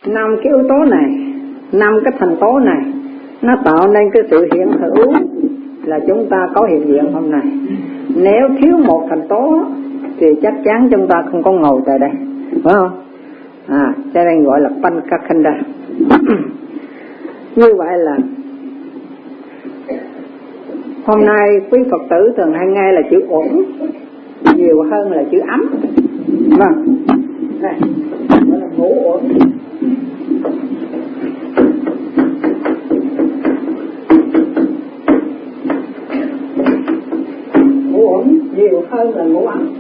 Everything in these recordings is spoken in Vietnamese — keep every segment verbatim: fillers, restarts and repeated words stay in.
năm cái yếu tố này, năm cái thành tố này nó tạo nên cái sự hiện hữu là chúng ta có hiện diện hôm nay. Nếu thiếu một thành tố thì chắc chắn chúng ta không có ngồi tại đây, phải không? À, cho nên gọi là Panchakhanda. Như vậy là hôm nay quý Phật tử thường hay nghe là chữ uẩn nhiều hơn là chữ ấm. Vâng, đây gọi là ngũ uẩn. Ngũ uẩn nhiều hơn là ngũ ấm.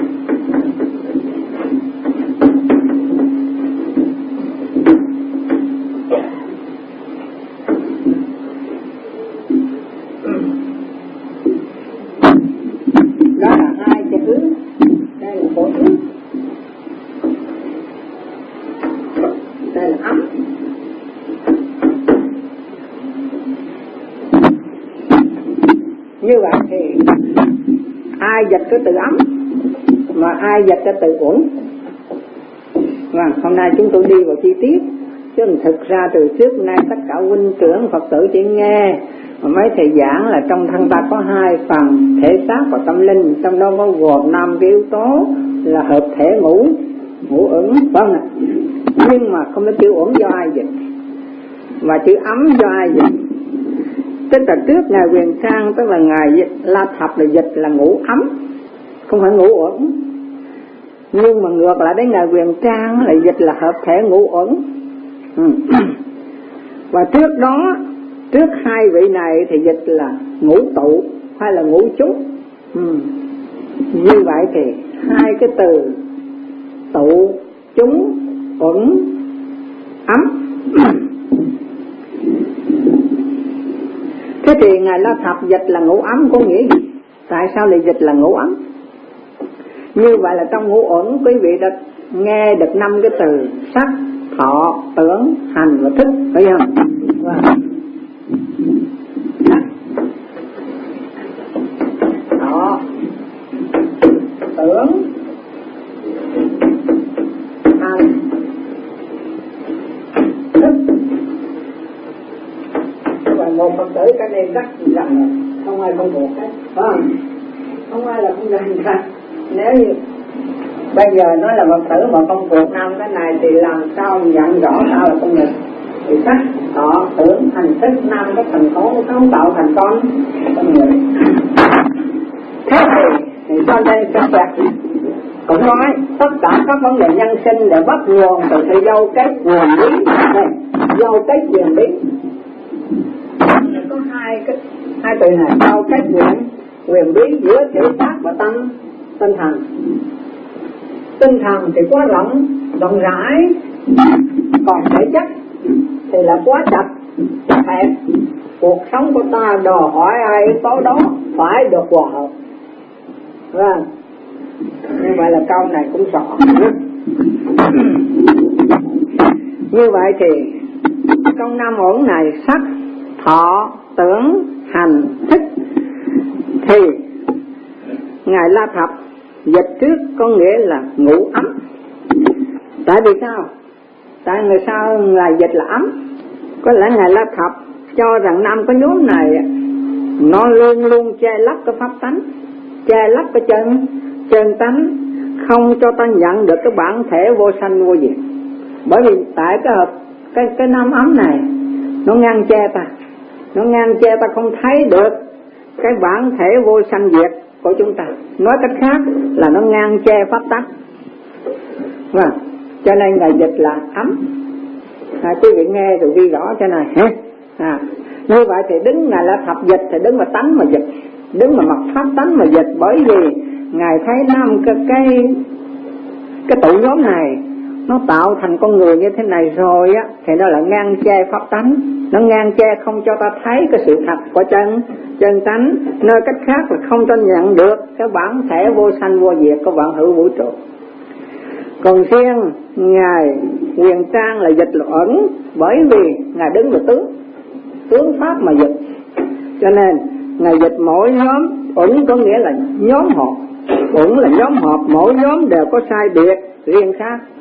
Như vậy thì ai dịch cái từ ấm mà ai dịch cái từ uẩn. Và hôm nay chúng tôi đi vào chi tiết, chứ thực ra từ trước nay tất cả huynh trưởng Phật tử chỉ nghe mà mấy thầy giảng là trong thân ta có hai phần, thể xác và tâm linh, trong đó có gồm năm cái yếu tố là hợp thể ngũ ngũ uẩn, vâng ạ. Nhưng mà không có chữ uẩn do ai dịch và chữ ấm do ai dịch. Tức là trước ngài Huyền Trang, tức là ngài La Thập là dịch là ngũ ấm, không phải ngũ uẩn. Nhưng mà ngược lại đến ngài Huyền Trang là dịch là hợp thể ngũ uẩn. Ừ. Và trước đó, trước hai vị này thì dịch là ngũ tụ hay là ngũ chúng. Ừ. Như vậy thì hai cái từ tụ, chúng, uẩn, ấm. Thế thì ngài La Thập dịch là ngũ ấm có nghĩa gì? Tại sao lại dịch là ngũ ấm? Như vậy là trong ngũ uẩn quý vị đã nghe được năm cái từ sắc, thọ, tưởng, hành và thức, phải không? Wow. Sắc, thọ, tưởng, hành, thức. Và một Phật tử cái này rất rằng không ai không thuộc hết, không? Không ai là không rành ra. Nếu như bây giờ nói là Phật tử mà không thuộc năm cái này thì làm sao nhận rõ sao là không được? Thì sắc, thọ, tưởng, hành, thức, năm cái thành tố nó không tạo thành con con người. Thế thì thì sau đây các bạn cũng nói tất cả các vấn đề nhân sinh đều bắt nguồn từ sự giao kết nguồn lý. Đây, giao kết quyền lý. Có hai cái hai từ này, giao kết quyền quyền bí giữa thể xác và tâm tinh thần. Tinh thần thì quá rộng rộng rãi, còn thể chất thì là quá chặt chặt hẹp. Cuộc sống của ta đòi hỏi ai yếu tố đó phải được hòa hợp. Vâng, như vậy là câu này cũng rõ. Như vậy thì trong năm uẩn này sắc, thọ, tưởng, hành, thức thì ngài La Thập dịch trước có nghĩa là ngũ ấm. Tại vì sao? Tại người sao ngài dịch là ấm? Có lẽ ngài La Thập cho rằng năm cái nhóm này nó luôn luôn che lấp cái pháp tánh, che lấp cái chân chân tánh, không cho ta nhận được cái bản thể vô sanh vô diệt. Bởi vì tại cái hợp cái cái năm ấm này nó ngăn che ta, nó ngăn che ta không thấy được cái bản thể vô sanh diệt của chúng ta. Nói cách khác là nó ngăn che pháp tắc. Vâng, cho nên ngài dịch là ấm. À, quý vị nghe rồi ghi rõ cho này. À, như vậy thì đứng ngài La Thập dịch thì đứng mà tánh mà dịch, đứng mà mặt pháp tánh mà dịch. Bởi vì ngài thấy năm cái cái cái tụ nhóm này nó tạo thành con người như thế này rồi á, thì nó là ngăn che pháp tánh, nó ngăn che không cho ta thấy cái sự thật của chân chân tánh. Nói cách khác là không cho nhận được cái bản thể vô sanh vô diệt của vạn hữu vũ trụ. Còn riêng ngài Huyền Trang là dịch là ẩn, bởi vì ngài đứng là tướng tướng pháp mà dịch, cho nên ngài dịch mỗi nhóm. Ẩn có nghĩa là nhóm họp, ẩn là nhóm họp, mỗi nhóm đều có sai biệt riêng khác.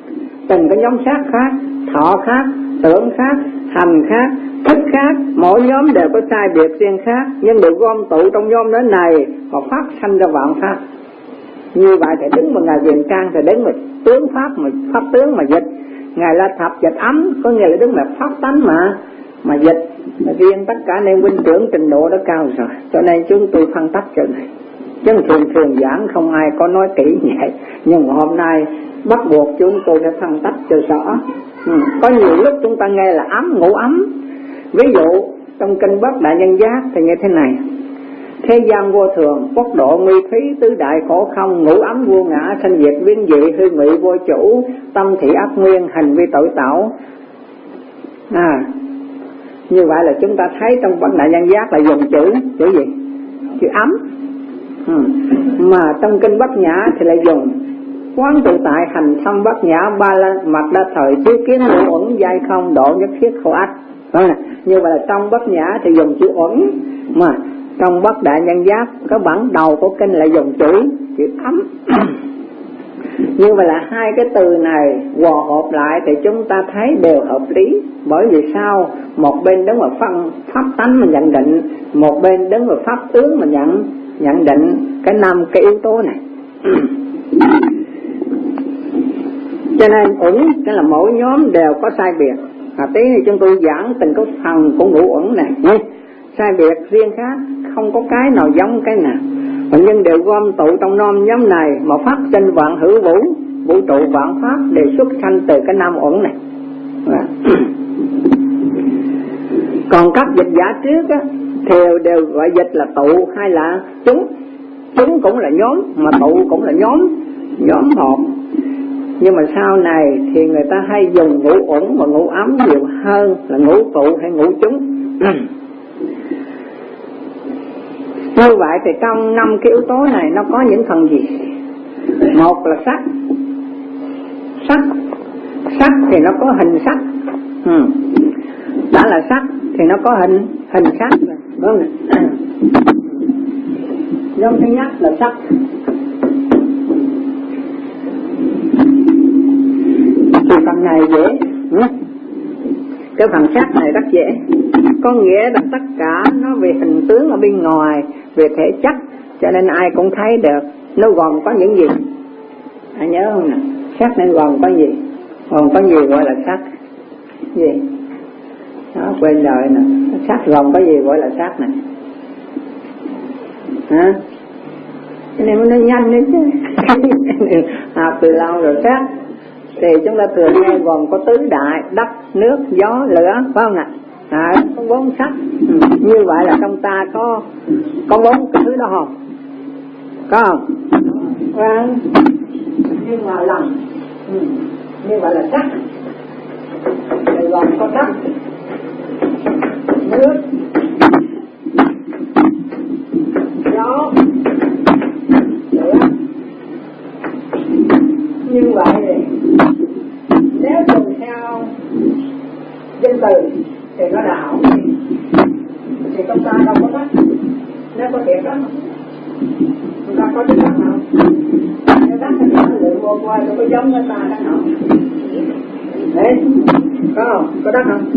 từng cái nhóm sắc khác, thọ khác, tưởng khác, hành khác, thức khác, mỗi nhóm đều có sai biệt riêng khác, nhưng được gom tụ trong nhóm đó này và phát sanh ra vạn pháp. Như vậy thì đứng mà ngài Viền Trang thì đứng mà tướng pháp mà pháp tướng mà dịch, ngài La Thập dịch ấm, có nghĩa là đứng mà pháp tánh mà mà dịch, mà riêng tất cả nên huynh trưởng trình độ đó cao rồi, cho nên chúng tôi phân tách chuyện này. Chứ thường thường giảng không ai có nói kỹ như vậy, nhưng mà hôm nay bắt buộc chúng tôi phải phân tách cho rõ. Ừ. Có nhiều lúc chúng ta nghe là ấm, ngũ ấm. Ví dụ trong kinh Bát Đại Nhân Giác thì như thế này: thế gian vô thường, quốc độ nguy thí, tứ đại khổ không, ngũ ấm vô ngã, sanh diệt biến dị, hư ngụy vô chủ, tâm thị ác nguyên, hành vi tội tạo. À, như vậy là chúng ta thấy trong Bát Đại Nhân Giác là dùng chữ chữ gì? Chữ ấm. Ừ. Mà trong kinh Bát Nhã thì lại dùng quán tự tại, hành thâm Bát Nhã, ba la mật đa thời, chiếu kiến ngũ uẩn, giai không, độ nhất thiết khổ ách. Như vậy là trong Bát Nhã thì dùng chữ uẩn, mà trong Bát Đại Nhân Giác cái bản đầu của kinh lại dùng chữ chữ ấm. Như vậy là hai cái từ này hòa hợp lại thì chúng ta thấy đều hợp lý. Bởi vì sao? Một bên đứng vào phân pháp tánh mà nhận định, một bên đứng vào pháp tướng mà nhận nhận định cái năm cái yếu tố này. Cho nên uẩn cái là mỗi nhóm đều có sai biệt. À, tí thì chúng tôi giảng từng cái phần của ngũ uẩn này nhé. Sai biệt riêng khác, không có cái nào giống cái nào, nhưng đều gom tụ trong năm nhóm này mà phát sinh vạn hữu vũ, vũ trụ vạn pháp đều xuất sanh từ cái năm uẩn này. À. Còn các dịch giả trước á, thì đều gọi dịch là tụ hay là chúng. Chúng cũng là nhóm, mà tụ cũng là nhóm, nhóm họp. Nhưng mà sau này thì người ta hay dùng ngũ uẩn và ngũ ấm nhiều hơn là ngũ tụ hay ngũ chúng. Như vậy thì trong năm cái yếu tố này nó có những phần gì? Một là sắc. Sắc Sắc thì nó có hình sắc. Ừ. Đã là sắc thì nó có hình hình sắc rồi, đúng không? Nhóm thứ nhất là sắc. Thì phần này dễ. Ừ. Cái phần sắc này rất dễ. Có nghĩa là tất cả nó về hình tướng ở bên ngoài, về thể chất, cho nên ai cũng thấy được. Nó gồm có những gì? Ai nhớ không nè? Sắc nó gồm có gì? Gồm có gì gọi là sắc? Gì? Đó, quên rồi nè. Sắc gồm có gì gọi là sắc nè? Hả? Cho nên nó nhanh đấy chứ. Học từ lâu rồi. Sắc thì chúng ta thường nghe gồm có tứ đại: đất, nước, gió, lửa, phải không ạ? À, có bốn sắc. Ừ. Như vậy là trong ta có có bốn cái thứ đó không? Có không? Vâng. Nhưng mà lần ừ. Như vậy là sắc. Rồi gồm có đất, nước, gió, lửa. Như vậy thì nếu dùng theo danh từ thì nó đạo thì chúng ta đâu có đất. Nếu có thiệt đất không? Chúng ta có đất không? Nếu đất thì nó lượng vô qua nó có giống người ta đất không? Đấy, có không? Có đất không?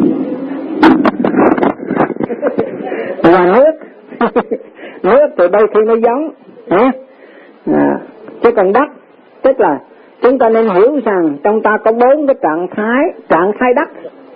Là nước. Nước thì đôi khi nó giống. Hả? À, chứ còn đất tức là chúng ta nên hiểu rằng trong ta có bốn cái trạng thái, trạng thái đất,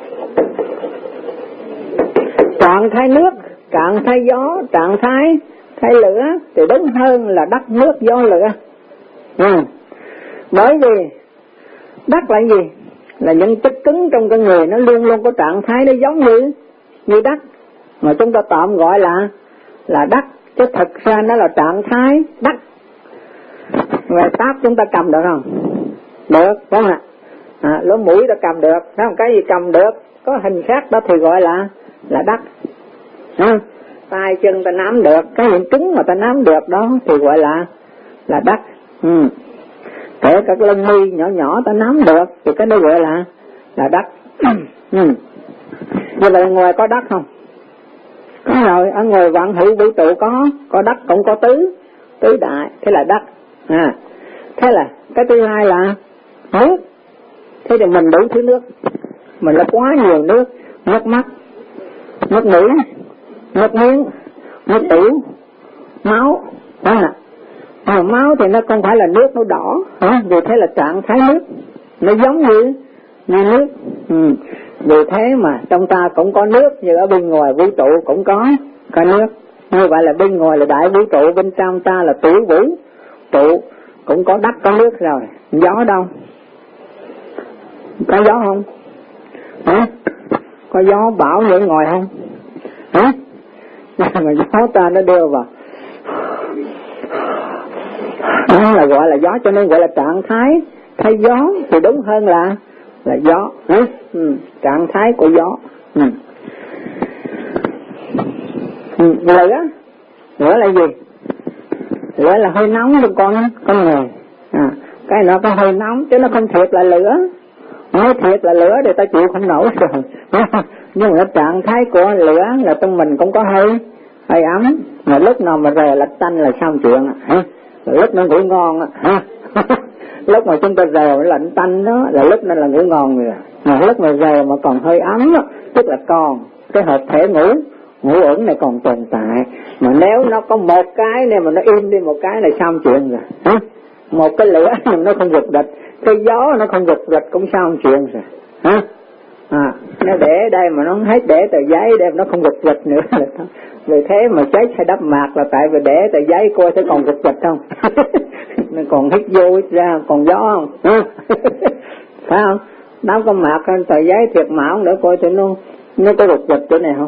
trạng thái nước, trạng thái gió, trạng thái thái lửa, thì đúng hơn là đất, nước, gió, lửa. À, bởi vì đất là gì? Là những chất cứng trong con người, nó luôn luôn có trạng thái nó giống như như đất, mà chúng ta tạm gọi là là đất, chứ thực ra nó là trạng thái đất. Về táp chúng ta cầm được không? Được, đúng không ạ? À, lỗ mũi ta cầm được, thấy không? Cái gì cầm được, có hình sắc đó thì gọi là là đất. À, tay chân ta nắm được, cái gì cứng mà ta nắm được đó thì gọi là là đất. Ừ. Kể cả cái lông mi nhỏ nhỏ ta nắm được thì cái đó gọi là là đất. Ừ. Như vậy ngoài có đất không? Có rồi, ở ngoài vạn hữu vũ trụ có có đất, cũng có tứ tứ đại, thế là đất. À, thế là cái thứ hai là nước. Thế thì mình đủ thứ nước, mình là quá nhiều nước, nước mắt, nước mũi, nước miếng, nước tiểu, máu, đó là à, máu thì nó không phải là nước, nó đỏ, hả? Vì thế là trạng thái nước, nó giống như như nước. Ừ. Vì thế mà trong ta cũng có nước, như ở bên ngoài vũ trụ cũng có có nước. Như vậy là bên ngoài là đại vũ trụ, bên trong ta là tiểu vũ trụ cũng có đất có nước rồi. Gió đâu? Có gió không? Hả? Có gió bão như ngoài không? Hả? Mà gió ta nó đưa vào, đó là gọi là gió, cho nên gọi là trạng thái thay gió thì đúng hơn là là gió. Ừ. Trạng thái của gió. Ừ. Ừ. Lửa, lửa là gì? Lửa là hơi nóng cho con con người. À, cái nó có hơi nóng chứ nó không thiệt là lửa. Nói thiệt là lửa thì ta chịu không nổi rồi. Nhưng mà trạng thái của lửa là trong mình cũng có hơi hơi ấm, mà lúc nào mà rè lạch tanh là xong chuyện hả? Lúc nó ngủ ngon á. Lúc mà chúng ta rè lạnh tanh đó là lúc nó là ngủ ngon rồi. Mà lúc mà rè mà còn hơi ấm đó, tức là còn cái hợp thể ngủ ngủ ẩn này còn tồn tại. Mà nếu nó có một cái này mà nó im đi một cái là xong chuyện rồi. Hả? Một cái lửa nó không giật địch, cái gió nó không giật địch cũng xong chuyện rồi. Hả? À, nó để đây mà nó hết để tờ giấy đem nó không giật giật nữa. Vì thế mà cháy xe đắp mạc là tại vì để tờ giấy coi sẽ còn giật giật không. Nó còn hít vô hít ra còn gió không. Phải không? Đắp có mạc tờ giấy thiệt mạo nữa coi tụi nó nó có giật giật chỗ này không.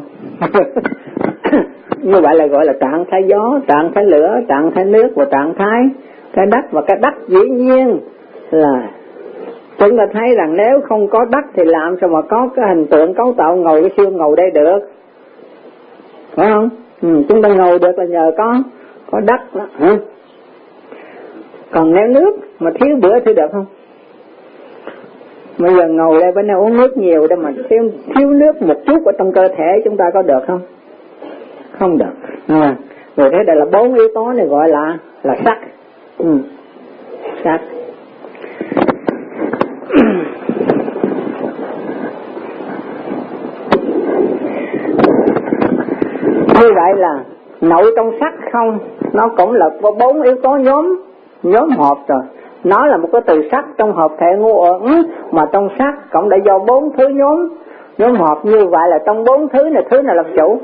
Như vậy là gọi là trạng thái gió, trạng thái lửa, trạng thái nước và trạng thái cái đất. Và cái đất dĩ nhiên là chúng ta thấy rằng nếu không có đất thì làm sao mà có cái hình tượng cấu tạo ngồi cái xương ngồi đây được, phải không? Ừ, chúng ta ngồi được là nhờ có có đất đó. Hả? Còn nếu nước mà thiếu bữa thì được không? Bây giờ ngồi đây bên đây uống nước nhiều đó mà thiếu, thiếu nước một chút ở trong cơ thể chúng ta có được không? Không được. À, rồi thế đây là bốn yếu tố này gọi là là sắc. Ừ. Sắc. Như vậy là nội trong sắc không, nó cũng là có bốn yếu tố nhóm nhóm họp rồi. Nó là một cái từ sắc trong hợp thể ngũ uẩn, mà trong sắc cũng đã do bốn thứ nhóm nhóm họp. Như vậy là trong bốn thứ này, thứ nào làm chủ?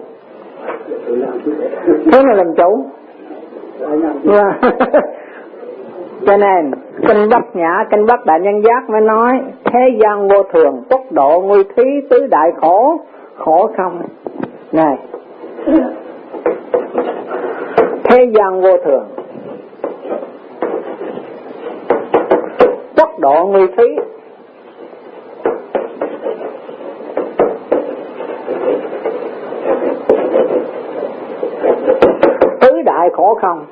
Thứ nào làm chủ? Yeah. Cho nên kinh Bát Nhã, kinh Bát Đại Nhân Giác mới nói thế gian vô thường, tốc độ nguy thí, tứ đại khổ, khổ không. Này, thế gian vô thường, tốc độ nguy thí, tứ đại khổ không.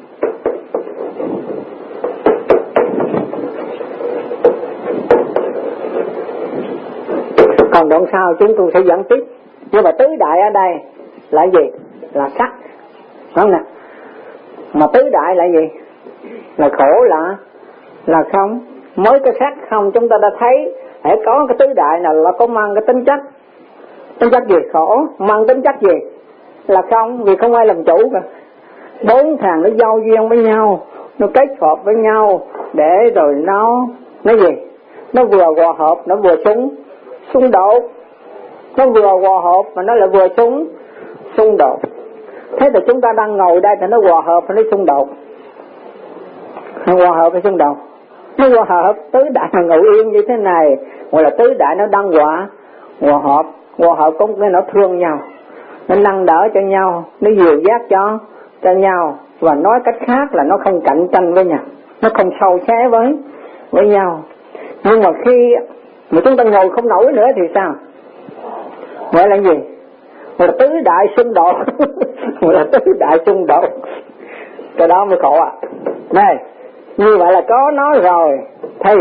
Còn đoạn sau chúng tôi sẽ dẫn tiếp. Nhưng mà tứ đại ở đây là gì? Là sắc, không nè. Mà tứ đại là gì? Là khổ, là là không. Mới cái sắc không chúng ta đã thấy, hãy có cái tứ đại nào là có mang cái tính chất. Tính chất gì? Khổ. Mang tính chất gì? Là không, vì không ai làm chủ cả. Bốn thằng nó giao duyên với nhau, nó kết hợp với nhau để rồi nó nó gì? Nó vừa hòa hợp, nó vừa xung xung đột. Nó vừa hòa hợp mà nó lại vừa xung xung đột. Thế thì chúng ta đang ngồi đây thì nó hòa hợp và nó xung đột. Nó hòa hợp và xung đột. Nó hòa hợp, tứ đại mà ngồi yên như thế này, gọi là tứ đại nó đang hòa hòa hợp. Hòa hợp cũng cái nó thương nhau, nó nâng đỡ cho nhau, nó dìu dắt cho cho nhau. Và nói cách khác là nó không cạnh tranh với nhau, nó không sâu xé với với nhau. Nhưng mà khi mà chúng ta ngồi không nổi nữa thì sao? Gọi là gì? Gọi là tứ đại xung đột. Gọi là tứ đại xung đột. Cái đó mới khổ à. Này, như vậy là có nói rồi thì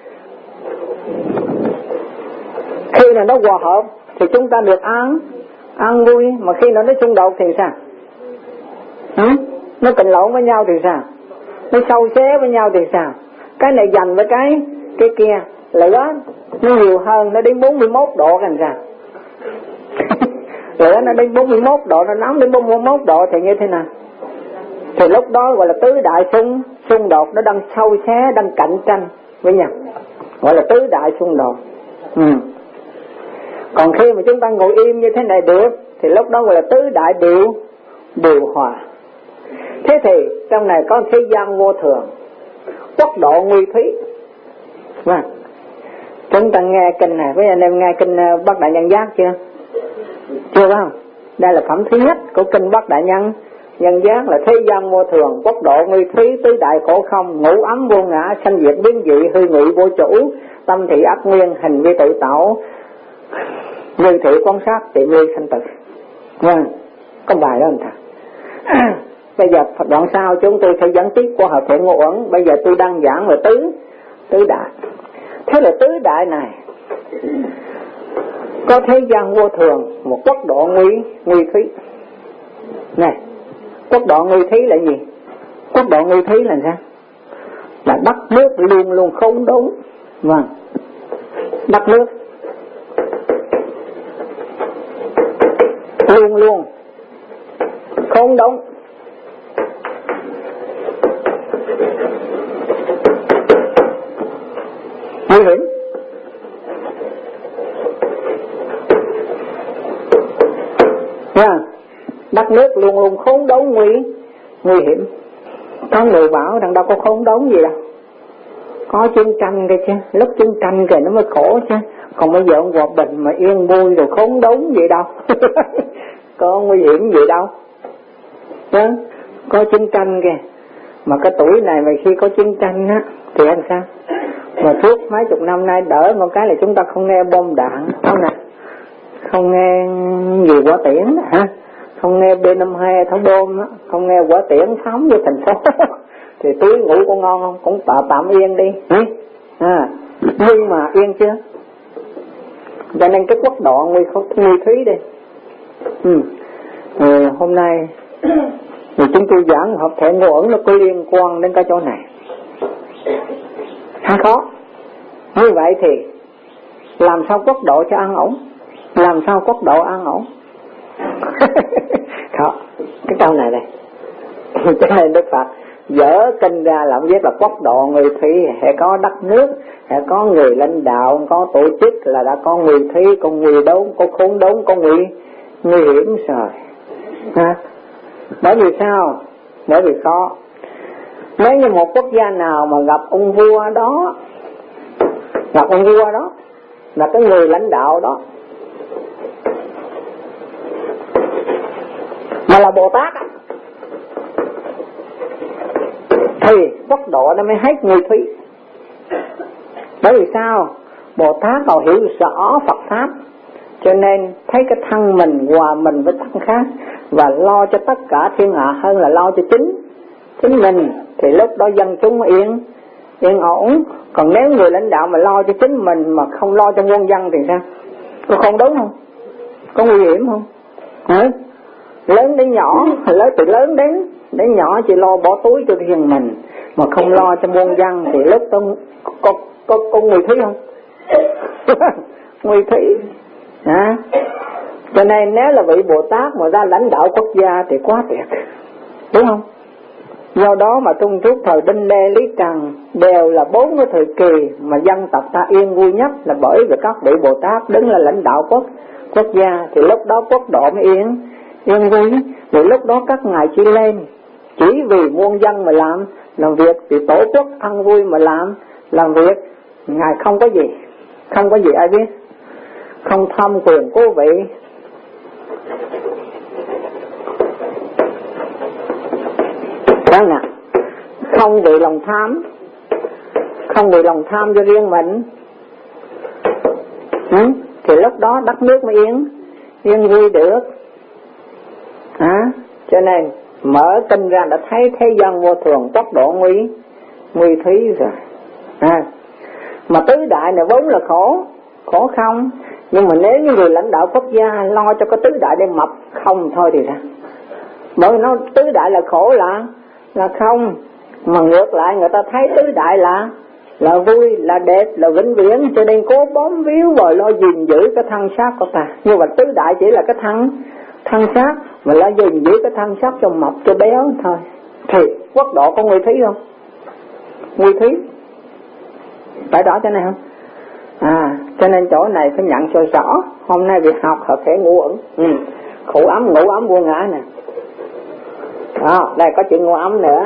khi nào nó hòa hợp thì chúng ta được an an vui. Mà khi nào nó xung đột thì sao? Hả? Nó cạnh lộn với nhau thì sao? Nó sâu xé với nhau thì sao? Cái này giành với cái cái kia. lửa nó nhiều hơn, nó đến bốn mươi mốt độ làm sao? Lửa nó đến bốn mươi mốt độ, nó nóng đến bốn mươi mốt độ thì như thế nào? Thì lúc đó gọi là tứ đại xung xung đột, nó đang sâu xé, đang cạnh tranh với nhau, gọi là tứ đại xung đột. Ừ. Còn khi mà chúng ta ngồi im như thế này được thì lúc đó gọi là tứ đại điều điều hòa. Thế thì trong này có thế gian vô thường, quốc độ nguy thúy. Vâng. Chúng ta nghe kinh này, với anh em nghe kinh Bát Đại Nhân Giác chưa? Chưa không? Đây là phẩm thứ nhất của kinh Bát Đại Nhân Nhân Giác, là thế gian vô thường, quốc độ nguy thúy, tứ đại khổ không, ngũ ấm vô ngã, sanh diệt biến dị, hư ngụy vô chủ, tâm thị ác nguyên, hành vi tự tạo, như thị quan sát, tị nguyên sanh tử. Vâng, có bài đó anh ta. Bây giờ đoạn sau chúng tôi sẽ dẫn tiếp qua Hợp Thiện Ngộ Ẩn. Bây giờ tôi đang giảng về tứ tứ đại. Thế là tứ đại này có thế gian vô thường, một quốc độ nguy nguy thúy. Này, quốc độ nguy thúy là gì? Quốc độ nguy thúy là sao? Là đất nước luôn luôn không đúng. Vâng, đất nước luôn luôn không đúng. Nguy hiểm. Nha, đất nước luôn luôn khốn đốn nguy nguy hiểm. Có người bảo rằng đâu có khốn đốn gì đâu, có chiến tranh kìa chứ, lúc chiến tranh kìa nó mới khổ chứ, còn bây giờ ông hòa bình mà yên vui rồi khốn đốn gì đâu. Có nguy hiểm gì đâu. Đó, có chiến tranh kìa, mà cái tuổi này mà khi có chiến tranh á thì anh sao? Mà suốt mấy chục năm nay đỡ một cái là chúng ta không nghe bom đạn, không nè, không nghe nhiều quả tiễn hả, không nghe B năm mươi hai tháo bom á, không nghe quả tiễn phóng vô thành phố. Thì túi ngủ có ngon không? Cũng tạm tạm yên đi. À, nhưng mà yên chưa? Cho nên cái quốc độ nguy nguy thúy đi. Ừ. Ừ, hôm nay thì chúng tôi giảng Hợp Thiện Ngộ Ẩn nó có liên quan đến cái chỗ này. Khá khó. Như vậy thì làm sao quốc độ cho an ổn? Làm sao quốc độ an ổn? Khó. Cái câu này đây. Cho nên Đức Phật dở kinh ra làm viết là quốc độ nguy thúy, hay có đất nước, hay có người lãnh đạo, có tổ chức là đã có nguy thúy, có nguy đốn, có khốn đốn, có nguy nguy hiểm rồi. Ha? Bởi vì sao? Bởi vì khó. Nếu như một quốc gia nào mà gặp ông vua đó, gặp ông vua đó là cái người lãnh đạo đó mà là Bồ Tát á, thì quốc độ nó mới hết nguy thúy. Bởi vì sao? Bồ Tát còn hiểu rõ Phật Pháp, cho nên thấy cái thân mình hòa mình với thân khác và lo cho tất cả thiên hạ hơn là lo cho chính chính mình, thì lúc đó dân chúng yên yên ổn. Còn nếu người lãnh đạo mà lo cho chính mình mà không lo cho muôn dân thì sao? Có không đúng không? Có nguy hiểm không? Hả? Lớn đến nhỏ, lớn từ lớn đến đến nhỏ chỉ lo bỏ túi cho riêng mình mà không lo cho muôn dân thì lúc đó có có có, có nguy thúy không? Nguy thúy. Hả? Cho nên nếu là vị Bồ Tát mà ra lãnh đạo quốc gia thì quá tuyệt, đúng không? Do đó mà Trung Quốc thời Đinh Lê Lý Trần đều là bốn cái thời kỳ mà dân tộc ta yên vui nhất là bởi vì các vị Bồ Tát đứng là lãnh đạo quốc quốc gia, thì lúc đó quốc độ mới yên yên vui. Thì lúc đó các ngài chỉ lên chỉ vì muôn dân mà làm làm việc, vì tổ quốc an vui mà làm làm việc. Ngài không có gì, không có gì ai biết, không tham quyền cố vị, đó nè, không vì lòng tham, không vì lòng tham cho riêng mình. Ừ? Thì lúc đó đất nước mới yên yên vui được. À, cho nên mở kinh ra đã thấy thế gian vô thường, tốc độ nguy nguy thúy rồi. À, mà tứ đại này vốn là khổ khổ không, nhưng mà nếu như người lãnh đạo quốc gia lo cho cái tứ đại để mập không thôi thì sao? Bởi vì nó tứ đại là khổ là là không, mà ngược lại người ta thấy tứ đại là là vui, là đẹp, là vĩnh viễn, cho nên cố bám víu vào lo gìn giữ cái thân xác của ta. như vậy tứ đại chỉ là cái thân thân xác, mà lo gìn giữ cái thân xác cho mập cho béo thôi. Thì quốc độ có nguy thí không? Nguy thí, phải rõ cho này không? À, cho nên chỗ này phải nhận cho rõ. Hôm nay việc học hợp thể ngũ uẩn, ừ. Khổ ấm, ngũ ấm, vô ngã nè. Đó, đây có chuyện ngũ ấm nữa.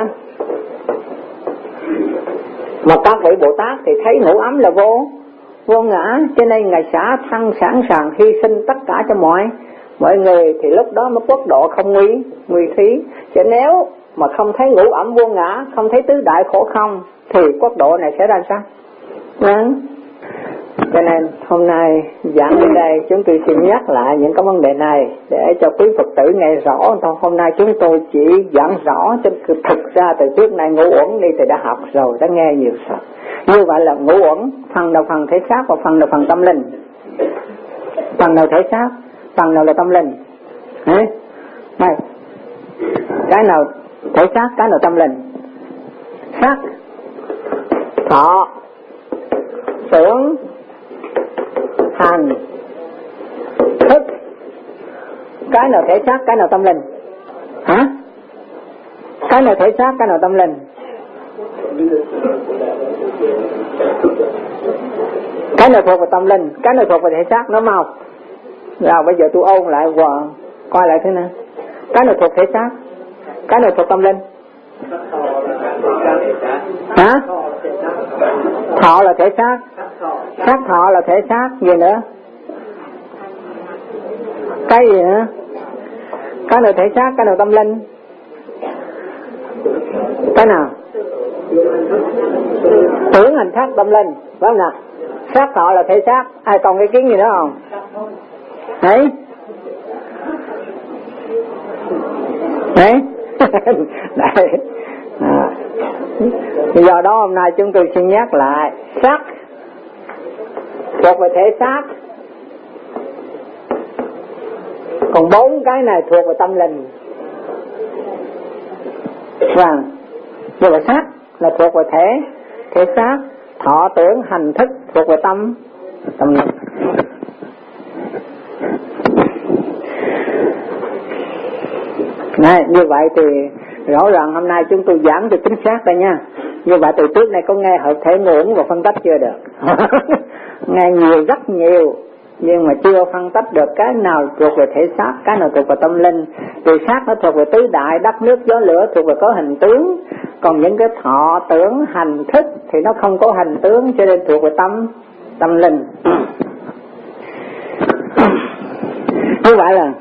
Mà các vị Bồ Tát thì thấy ngũ ấm là vô vô ngã, cho nên ngài xả thân sẵn sàng hy sinh tất cả cho mọi mọi người, thì lúc đó mới quốc độ không nguy nguy thí. Chứ nếu mà không thấy ngũ ấm vô ngã, không thấy tứ đại khổ không, thì quốc độ này sẽ ra sao? Đúng. Cho nên hôm nay giảng đến đây chúng tôi xin nhắc lại những cái vấn đề này để cho quý Phật tử nghe rõ. Hôm nay chúng tôi chỉ giảng rõ, cho thực ra từ trước này ngũ uẩn đi thì đã học rồi, đã nghe nhiều rồi. Như vậy là ngũ uẩn, phần nào phần thể xác và phần nào phần tâm linh. Phần nào thể xác, phần nào là tâm linh. Đấy. Này, cái nào thể xác, cái nào tâm linh. Xác, thọ, tưởng, hành, thức. Cái nào thể xác, cái nào tâm linh? Hả? Cái nào thể xác, cái nào tâm linh? Cái nào thuộc về tâm linh, cái nào thuộc về thể xác, nó mau. Rồi bây giờ tôi ôn lại và coi lại thế nào. Cái nào thuộc thể xác, cái nào thuộc tâm linh? Hả? Thọ là thể xác, xác thọ là thể xác, gì nữa? Cái gì nữa? Cái nào thể xác, cái nào tâm linh? Cái nào? Tưởng hành thức tâm linh, phải không nào? Xác thọ là thể xác, ai còn cái kiến gì nữa không? Đấy. Đấy. Đấy. À. Do đó hôm nay chúng tôi xin nhắc lại, sắc thuộc về thể xác, còn bốn cái này thuộc về tâm linh. Vâng, như là sắc là thuộc về thể thể xác, thọ tưởng hành thức thuộc về tâm tâm linh. Này, như vậy thì rõ ràng hôm nay chúng tôi giảng cho chính xác đây nha. Như vậy từ trước này có nghe hợp thể ngũ uẩn và phân tách chưa được? Nghe nhiều, rất nhiều, nhưng mà chưa phân tách được cái nào thuộc về thể xác, cái nào thuộc về tâm linh. Thì xác nó thuộc về tứ đại, đất nước gió lửa, thuộc về có hình tướng. Còn những cái thọ tưởng hành thức thì nó không có hình tướng, cho nên thuộc về tâm tâm linh. Như vậy là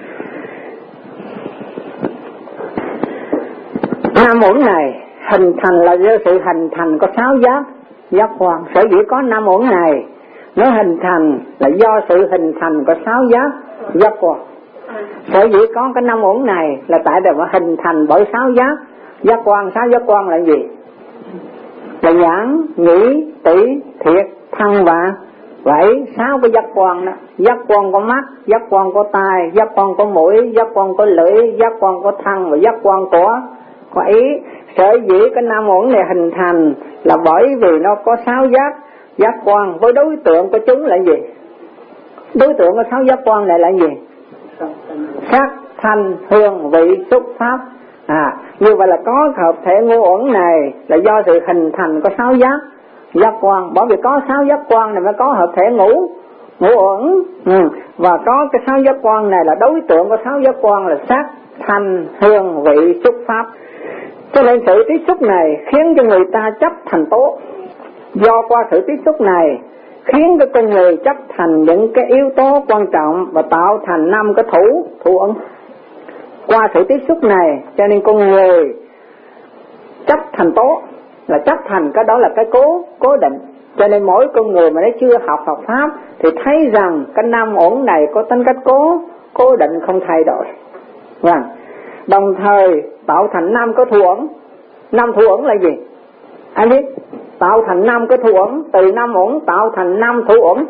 năm uẩn này hình thành là do sự hình thành có sáu giác giác quan. Sở dĩ có năm uẩn này nó hình thành là do sự hình thành có sáu giác giác quan. Sở dĩ có cái năm uẩn này là tại vì nó hình thành bởi sáu giác giác quan. Sáu giác quan là gì? Là nhãn, nhĩ, tỷ, thiệt, thân và vậy. Sáu cái giác quan đó: giác quan có mắt, giác quan có tai, giác quan có mũi, giác quan có lưỡi, giác quan có thân và giác quan của có ý. Sở dĩ cái năm uẩn này hình thành là bởi vì nó có sáu giác giác quan. Với đối tượng của chúng là gì? Đối tượng của sáu giác quan này là gì? Sắc, thanh, hương, vị, xúc, pháp. À, như vậy là có hợp thể ngũ uẩn này là do sự hình thành có sáu giác giác quan. Bởi vì có sáu giác quan này mới có hợp thể ngũ ngũ uẩn. Ừ. Và có cái sáu giác quan này là đối tượng của sáu giác quan là sắc, thanh, hương, vị, xúc, pháp. Cho nên sự tiếp xúc này khiến cho người ta chấp thành tố. Do qua sự tiếp xúc này khiến cho con người chấp thành những cái yếu tố quan trọng và tạo thành năm cái thủ thủ ấn. Qua sự tiếp xúc này cho nên con người chấp thành tố, là chấp thành cái đó là cái cố cố định. Cho nên mỗi con người mà nó chưa học học pháp thì thấy rằng cái năm uẩn này có tính cách cố cố định không thay đổi. Vâng. Đồng thời tạo thành năm cái thủ ẩn. Năm thủ ẩn là gì? Ai biết? Tạo thành năm cái thủ ẩn, từ năm uẩn tạo thành năm thủ ẩn.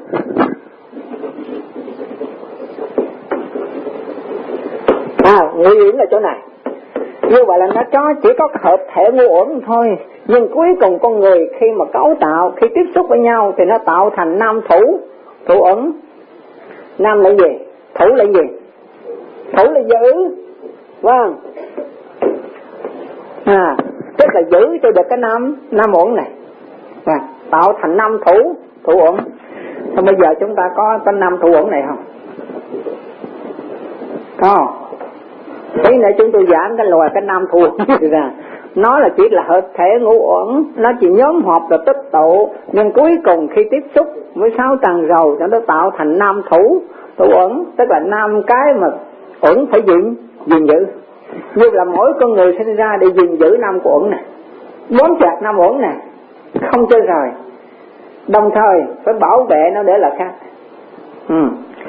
À, nguy hiểm là chỗ này. Như vậy là nó có chỉ có hợp thể ngũ uẩn thôi, Nhưng cuối cùng con người khi mà cấu tạo, khi tiếp xúc với nhau thì nó tạo thành nam thủ, thủ ẩn. Nam là gì? Thủ là gì? Thủ là giữ. Vâng. À, tức là giữ cho được cái nam, nam ẩn này. Vâng. Tạo thành nam thủ, thủ ẩn. Thôi bây giờ chúng ta có có năm thủ ẩn này không? Có. Thế này chúng tôi giảng cái loài cái năm thủ ẩn ra. Nó là chỉ là hợp thể ngũ uẩn, nó chỉ nhóm họp rồi tích tụ, nhưng cuối cùng khi tiếp xúc với sáu trần rồi cho nó tạo thành nam thủ, thủ uẩn, tức là năm cái mà uẩn phải gìn, gìn giữ. Như là mỗi con người sinh ra để gìn giữ năm của uẩn này, bám chặt năm uẩn này, không chơi rời, đồng thời phải bảo vệ nó để là khác. Ừ.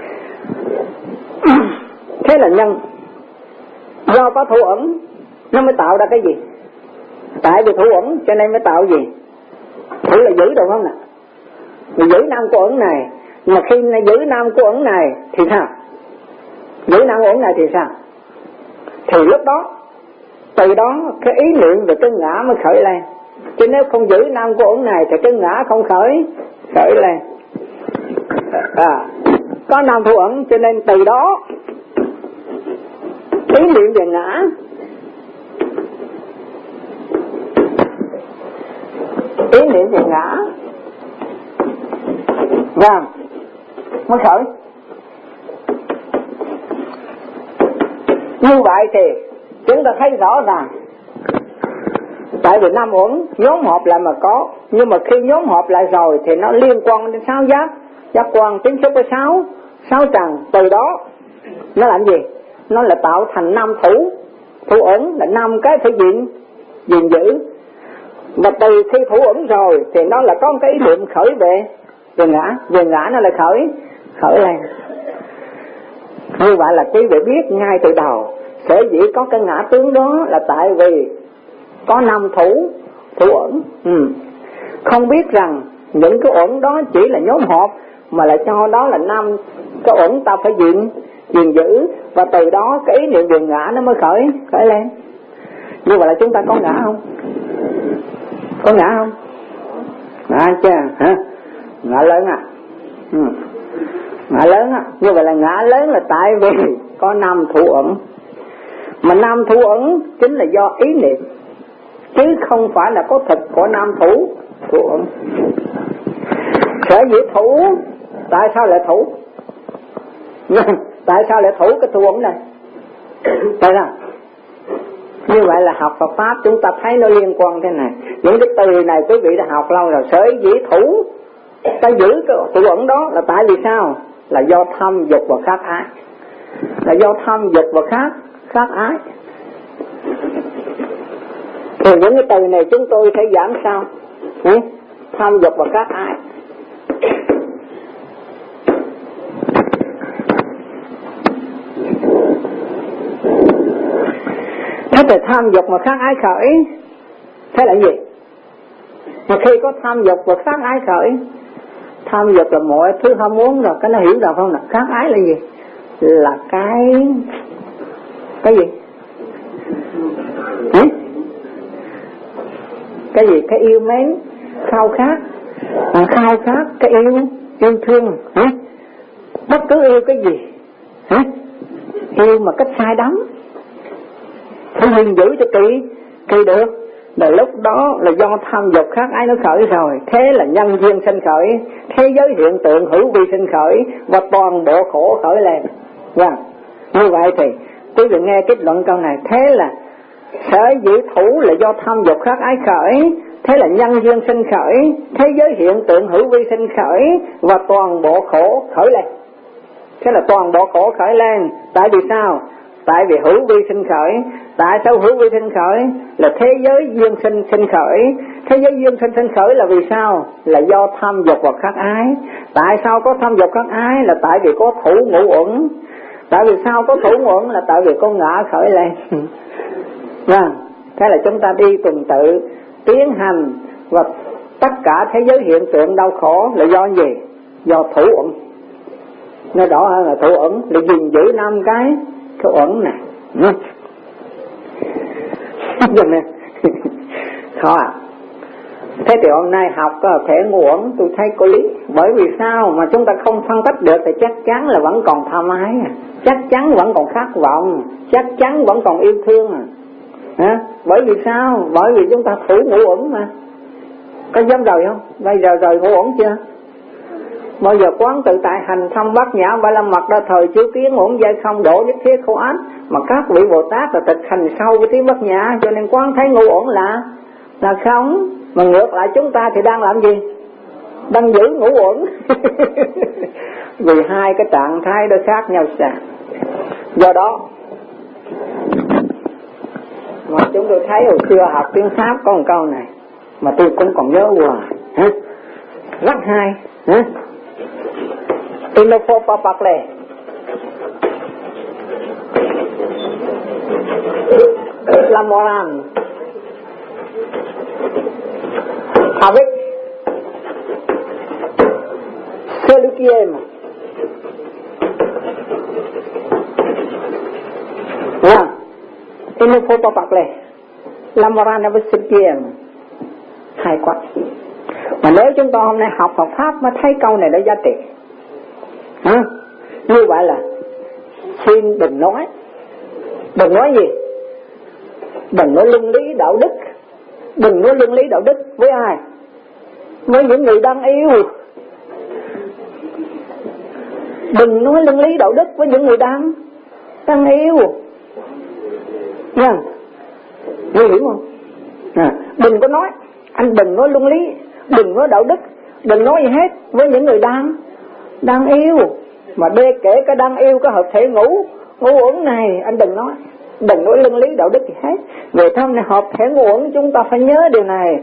Thế là nhân, do có thủ uẩn nó mới tạo ra cái gì? Tại vì thủ uẩn cho nên mới tạo gì? Thủ là giữ được không nè? Mình giữ năm của uẩn này, mà khi giữ năm của uẩn này thì sao? Giữ năm uẩn này thì sao? Thì lúc đó, từ đó cái ý niệm về cái ngã mới khởi lên. Chứ nếu không giữ năm của uẩn này thì cái ngã không khởi khởi lên. À, có năm thủ uẩn cho nên từ đó ý niệm về ngã, ý niệm về ngã, vâng, mới khởi. Như vậy thì chúng ta thấy rõ ràng, tại vì năm uẩn nhóm họp lại mà có, nhưng mà khi nhóm họp lại rồi thì nó liên quan đến sáu giác, giác quan tiếp xúc với sáu, sáu trần. Từ đó nó làm gì? Nó là tạo thành năm thủ, thủ uẩn là năm cái phải gìn, gìn giữ. Và từ khi thủ uẩn rồi thì nó là có một cái ý niệm khởi về về ngã, về ngã nó lại khởi khởi lên. Như vậy là quý vị biết ngay từ đầu sở dĩ có cái ngã tướng đó là tại vì có năm thủ, thủ uẩn. Ừ. Không biết rằng những cái uẩn đó chỉ là nhóm họp, mà lại cho đó là năm cái uẩn ta phải gìn, gìn giữ, và từ đó cái ý niệm về ngã nó mới khởi khởi lên. Như vậy là chúng ta có ngã không? Có ngã không? Ngã chưa? Hả? Ngã lớn à? Ừ. Ngã lớn á. Như vậy là ngã lớn là tại vì có năm thủ ẩn. Mà năm thủ ẩn chính là do ý niệm, chứ không phải là có thực của năm thủ, thủ ẩn. Sở dĩ thủ, tại sao lại thủ? Tại sao lại thủ cái thủ ẩn này? Tại sao? Như vậy là học Phật Pháp chúng ta thấy nó liên quan thế này. Những cái từ này quý vị đã học lâu rồi. Sở dĩ thủ, ta giữ cái thủ ẩn đó là tại vì sao? Là do tham dục và khát ái. Là do tham dục và khát, khát ái. Thì những cái từ này chúng tôi sẽ giảng sao? Ừ? Tham dục và khát ái. Thế thì tham dục và khát ái khởi, thế là gì? Mà khi có tham dục và khát ái khởi, tham dục là mọi thứ ham muốn rồi, cái nó hiểu được không nè? Khát ái là gì? Là cái cái gì? Hả? Cái gì? Cái yêu mến, khao khát, à, khao khát, cái yêu, yêu thương. Hả? Bất cứ yêu cái gì? Hả? Yêu mà cách sai đắm, phải gìn giữ cho kỹ, kỹ được. Là lúc đó là do tham dục khát ái nó khởi rồi. Thế là nhân duyên sinh khởi, thế giới hiện tượng hữu vi sinh khởi, và toàn bộ khổ khởi lên. Vâng, như vậy thì quý vị nghe kết luận câu này. Thế là sở dĩ thủ là do tham dục khát ái khởi, thế là nhân duyên sinh khởi, thế giới hiện tượng hữu vi sinh khởi, và toàn bộ khổ khởi lên. Thế là toàn bộ khổ khởi lên. Tại vì sao? Tại vì hữu vi sinh khởi. Tại sao hữu vi sinh khởi? Là thế giới duyên sinh sinh khởi. Thế giới duyên sinh sinh khởi là vì sao? Là do tham dục và khát ái. Tại sao có tham dục khát ái? Là tại vì có thủ ngũ uẩn. Tại vì sao có thủ ngũ uẩn? Là tại vì có ngã khởi lên. Vâng, thế là chúng ta đi tuần tự tiến hành, và tất cả thế giới hiện tượng đau khổ là do gì? Do thủ uẩn. Nó rõ hơn là thủ uẩn là gìn giữ năm cái cái uẩn này. Dùm nè. Khó à. Thế thì hôm nay học có hợp thể ngũ uẩn tôi thấy có lý. Bởi vì sao mà chúng ta không phân tích được thì chắc chắn là vẫn còn tham ái, chắc chắn vẫn còn khát vọng, chắc chắn vẫn còn yêu thương à. Hả? Bởi vì sao? Bởi vì chúng ta thủ ngũ uẩn mà. Có dám rời không? Bây giờ rời ngũ uẩn chưa? Bao giờ quán tự tại hành thông bát nhã ba la mật đa thời chiếu kiến uẩn dây không đổ nhất thiết khổ ách. Mà các vị Bồ Tát là thực hành sâu cái tiếng bát nhã, cho nên quán thấy ngũ uẩn là là không. Mà ngược lại chúng ta thì đang làm gì? Đang giữ ngũ uẩn. Vì hai cái trạng thái đó khác nhau xa. Do đó mà chúng tôi thấy hồi xưa học tiếng Pháp có một câu này mà tôi cũng còn nhớ hoài, hả? Rất hay, hả? Il ne faut pas parler. La morale avec celui qui aime. Voilà. Il ne faut pas parler. La morale avec celui qui aime. Hay quá. Mà nếu chúng ta hôm nay học Phật Pháp mới thấy câu này đã giá trị. Hả? Như vậy là xin đừng nói. Đừng nói gì? Đừng nói luân lý đạo đức. Đừng nói luân lý đạo đức với ai? Với những người đang yêu. Đừng nói luân lý đạo đức với những người đang đang yêu. Nha, ngươi hiểu không? À, đừng có nói. Anh đừng nói luân lý, đừng nói đạo đức, đừng nói gì hết với những người đang đang yêu. Mà đê kể cả đang yêu có hợp thể ngũ ngũ uẩn này, anh đừng nói. Đừng nói luân lý đạo đức gì hết. Về thăm này hợp thể ngũ uẩn chúng ta phải nhớ điều này.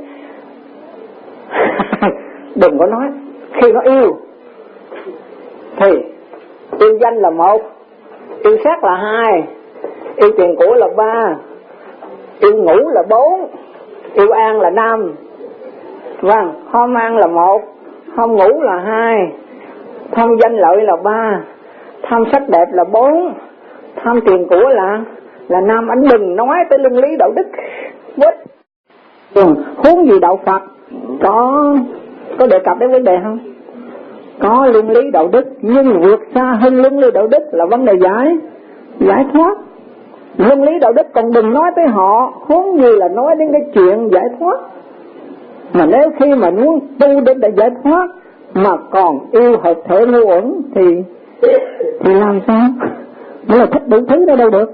Đừng có nói. Khi nó yêu thì yêu danh là một, yêu sắc là hai, yêu tiền của là ba, yêu ngủ là bốn, yêu an là năm. Vâng, ham ăn là một, ham ngủ là hai, tham danh lợi là ba, tham sắc đẹp là bốn, tham tiền của là là năm. Anh đừng nói tới luân lý đạo đức. Ừ, huống gì đạo Phật có có đề cập đến vấn đề không? Có luân lý đạo đức, nhưng vượt xa hơn luân lý đạo đức là vấn đề giải giải thoát. Luân lý đạo đức còn đừng nói tới họ, huống gì là nói đến cái chuyện giải thoát. Mà nếu khi mà muốn tu đến để giải thoát mà còn yêu hợp thể ngũ uẩn thì thì làm sao? Nó là thích đủ thứ đó đâu được.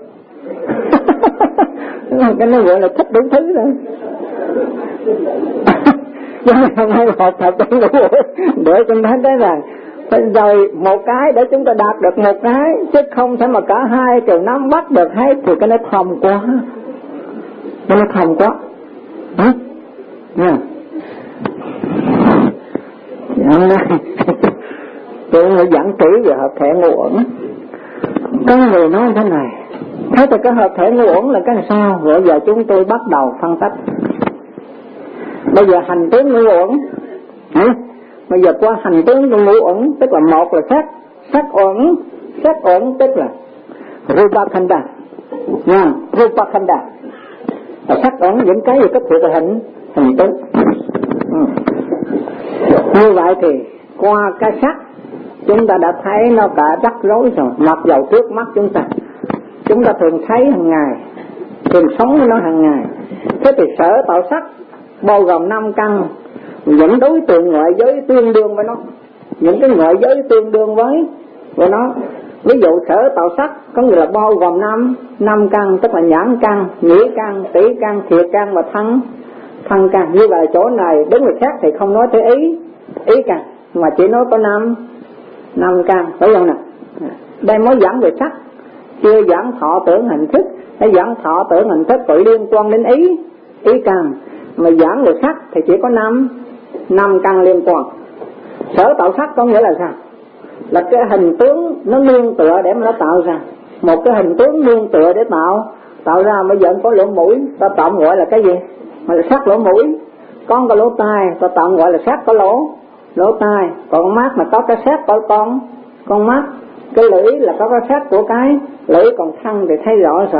Cái nó gọi là thích đủ thứ rồi. Cho nên hôm nay học hợp thể ngũ uẩn để chúng ta thấy rằng phải rồi một cái để chúng ta đạt được một cái, chứ không thể mà cả hai từ năm bắt được hết thì cái nó thầm quá. Cái nó thầm quá. Hả? Nha. Hôm nay tôi phải giảng kỹ về hợp thể ngũ uẩn. Có người nói thế này, thế thì cái hợp thể ngũ uẩn là cái sao? Rồi giờ chúng tôi bắt đầu phân tích. Bây giờ hành tướng ngũ uẩn, hả? Bây giờ qua hành tướng của ngũ uẩn, tức là một là sắc, sắc uẩn, sắc uẩn tức là rupa khanda, nha, rupa khanda. Và sắc uẩn những cái gì có thuộc về hình hình tướng. Ừ. Như vậy thì qua cái sắc chúng ta đã thấy nó cả rắc rối rồi, mặc dầu trước mắt chúng ta chúng ta thường thấy hàng ngày, thường sống với nó hàng ngày. Thế thì sở tạo sắc bao gồm năm căn, những đối tượng ngoại giới tương đương với nó, những cái ngoại giới tương đương với với nó. Ví dụ sở tạo sắc có nghĩa là bao gồm năm năm căn, tức là nhãn căn, nhĩ căn, tỷ căn, thiệt căn và thân thân căn. Như vậy chỗ này đến người khác thì không nói tới ý ý căn, mà chỉ nói có năm năm căn, phải không nào? Đây mới giảng về sắc, chưa giảng thọ tưởng hành thức. Để giảng thọ tưởng hành thức tự liên quan đến ý ý căn, mà giảng về sắc thì chỉ có năm năm căn liên quan. Sở tạo sắc có nghĩa là sao? Là cái hình tướng nó nương tựa để mà nó tạo ra một cái hình tướng nương tựa để tạo tạo ra. Bây giờ có lỗ mũi, ta tạm gọi là cái gì? Gọi là sắc lỗ mũi. Con có lỗ tai, ta tạm gọi là sắc có lỗ lỗ tai. Còn mắt mà có cái sắc của con con mắt. Cái lưỡi là có cái sắc của cái lưỡi. Còn thân thì thấy rõ rồi.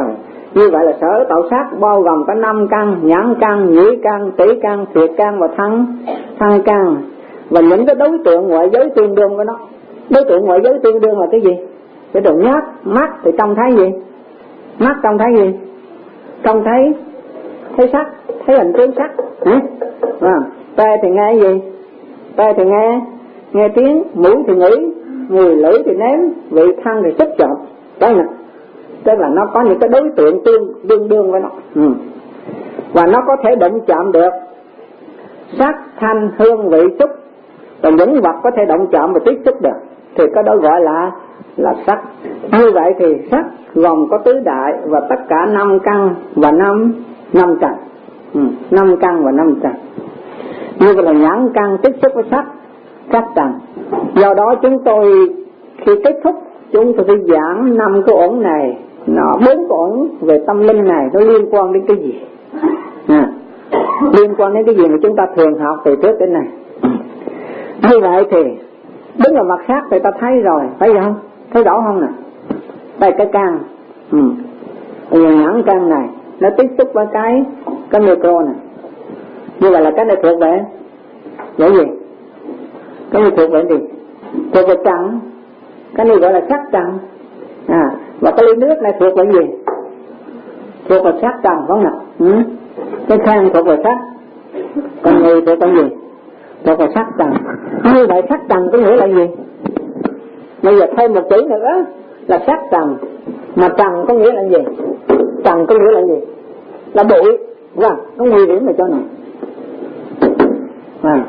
Như vậy là sở tạo sắc bao gồm có năm căn: nhãn căn, nhĩ căn, tỷ căn, thiệt căn và thân thân căn. Và những cái đối tượng ngoại giới tương đương với nó. Đối tượng ngoại giới tương đương là cái gì? Cái đồ nhát, mắt thì trông thấy gì? Mắt trông thấy gì? Trông thấy thấy sắc, thấy hình tướng sắc. À, tai thì nghe gì? Tai thì nghe nghe tiếng, mũi thì ngửi, mùi, lưỡi thì nếm, vị, thân thì xúc chạm. Đấy nè, tức là nó có những cái đối tượng tương đương đương với nó. Ừ. Và nó có thể động chạm được sắc, thanh, hương, vị, xúc. Và những vật có thể động chạm và tiếp xúc được thì cái đó gọi là là sắc. Như vậy thì sắc gồm có tứ đại và tất cả năm căn và năm năm trần. Ừ, năm căn và năm trần. Như vậy là nhãn căn tiếp xúc với sắc, các trần. Do đó chúng tôi khi kết thúc chúng tôi phải giảng năm cái ổn này, nó bốn cái ổn về tâm linh này nó liên quan đến cái gì? À, liên quan đến cái gì mà chúng ta thường học từ trước đến này. Như vậy thì đứng vào mặt khác thì ta thấy rồi, phải không? Thấy rõ không nè? Đây cái căn, ừ. nhãn căn này nó tiếp xúc với cái cái micro này. Như vậy là cái này thuộc về cái gì? Cái này thuộc về gì? Thuộc về trần. Cái này gọi là sắc trần. À, và cái ly nước này thuộc về gì? Thuộc về sắc trần, phải không nào? Ừ. Cái khăn thuộc về sắc. Còn người thuộc về gì? Thuộc về sắc trần. Như vậy sắc trần có nghĩa là gì? Bây giờ thêm một chữ nữa là sắc trần. Mà trần có nghĩa là gì? Trần có nghĩa là gì? Là bụi. Vâng, có nguy hiểm ở chỗ này. Vâng,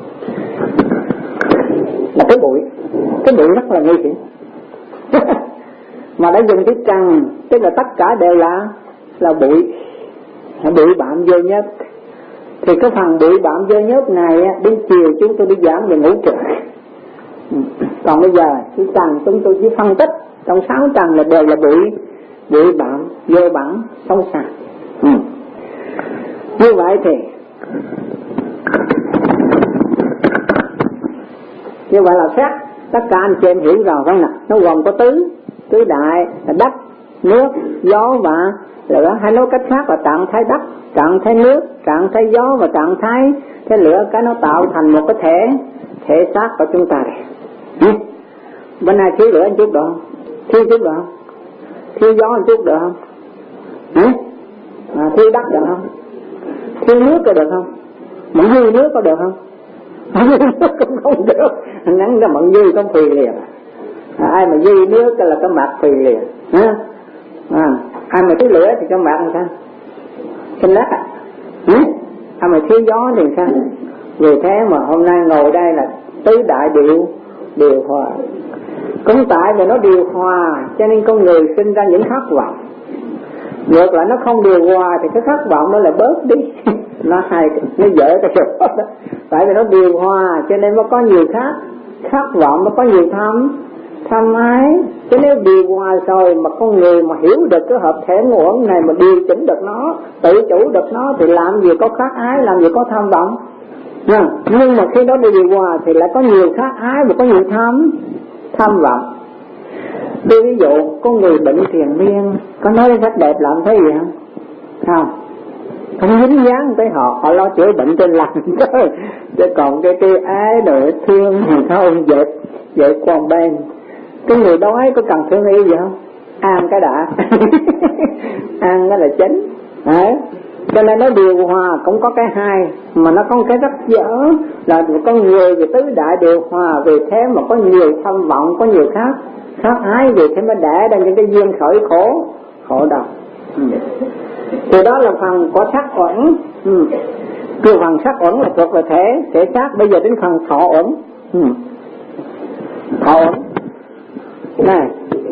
là cái bụi. Cái bụi rất là nguy hiểm. Mà đã dùng cái trần, tức là tất cả đều là là bụi, bụi bặm vô nhớp. Thì cái phần bụi bặm vô nhớp này đến chiều chúng tôi đi giảng về ngũ trần. Còn bây giờ cái trần chúng tôi chỉ phân tích trong sáu trần là đều là bụi, bụi bặm vô bẩn xấu xa. Ừ. Như vậy thì như vậy là sắc, tất cả anh chị em hiểu rồi phải không nào? Nó gồm có tứ, tứ đại là đất, nước, gió và lửa. Hay nói cách khác là trạng thái đất, trạng thái nước, trạng thái gió và trạng thái cái lửa, cái nó tạo thành một cái thể thể xác của chúng ta đây. Ừ. Bên này thiếu lửa một chút được không? Thiếu chút được không? Thiếu gió một chút được không? Ừ? À, thiếu đất được không? Thiếu nước có được không? Mặn dư nước có được không? Mặn dư nước cũng không được. Nắng là mặn dư không phì liền. À, ai mà dư nước là cái mặt phì liền. À, à, ai mà thiếu lửa thì cái mặt làm sao? Xanh lát à? Ừ? Ai mà thiếu gió thì sao? Vì thế mà hôm nay ngồi đây là tứ đại điều điều hòa. Cũng tại vì nó điều hòa cho nên con người sinh ra những khát vọng. Ngược lại nó không điều hòa thì cái khát vọng nó lại bớt đi. Nó hay, nó dở cái chỗ đó. Tại vì nó điều hòa cho nên nó có nhiều khát khát vọng, nó có nhiều tham tham ái. Chứ nếu điều hòa rồi mà con người mà hiểu được cái hợp thể ngũ uẩn này mà điều chỉnh được nó, tự chủ được nó thì làm gì có khát ái, làm gì có tham vọng. À, nhưng mà khi đó điều hòa thì lại có nhiều khát ái và có nhiều tham tham vọng. Tôi ví dụ có người bệnh triền miên, có nói rất đẹp làm thế gì không? Không, không dính dáng tới họ, họ lo chữa bệnh trên lành thôi. Chứ còn cái cái ái đời thương thì không dệt dệt quan bên. Cái người đói có cần thương y gì không? Ăn cái đã. Ăn cái là chính. Đấy. Cho nên nó điều hòa cũng có cái hai, mà nó có cái rất dở là con người về tứ đại điều hòa, vì thế mà có nhiều tham vọng, có nhiều khác khác ái, vì thế mới đẻ ra những cái duyên khởi khổ khổ đau. Ừ. Thì đó là phần có sắc uẩn. Ừ. Cái phần sắc uẩn là thuộc về thể thể xác. Bây giờ đến phần thọ uẩn. Ừ. Thọ uẩn này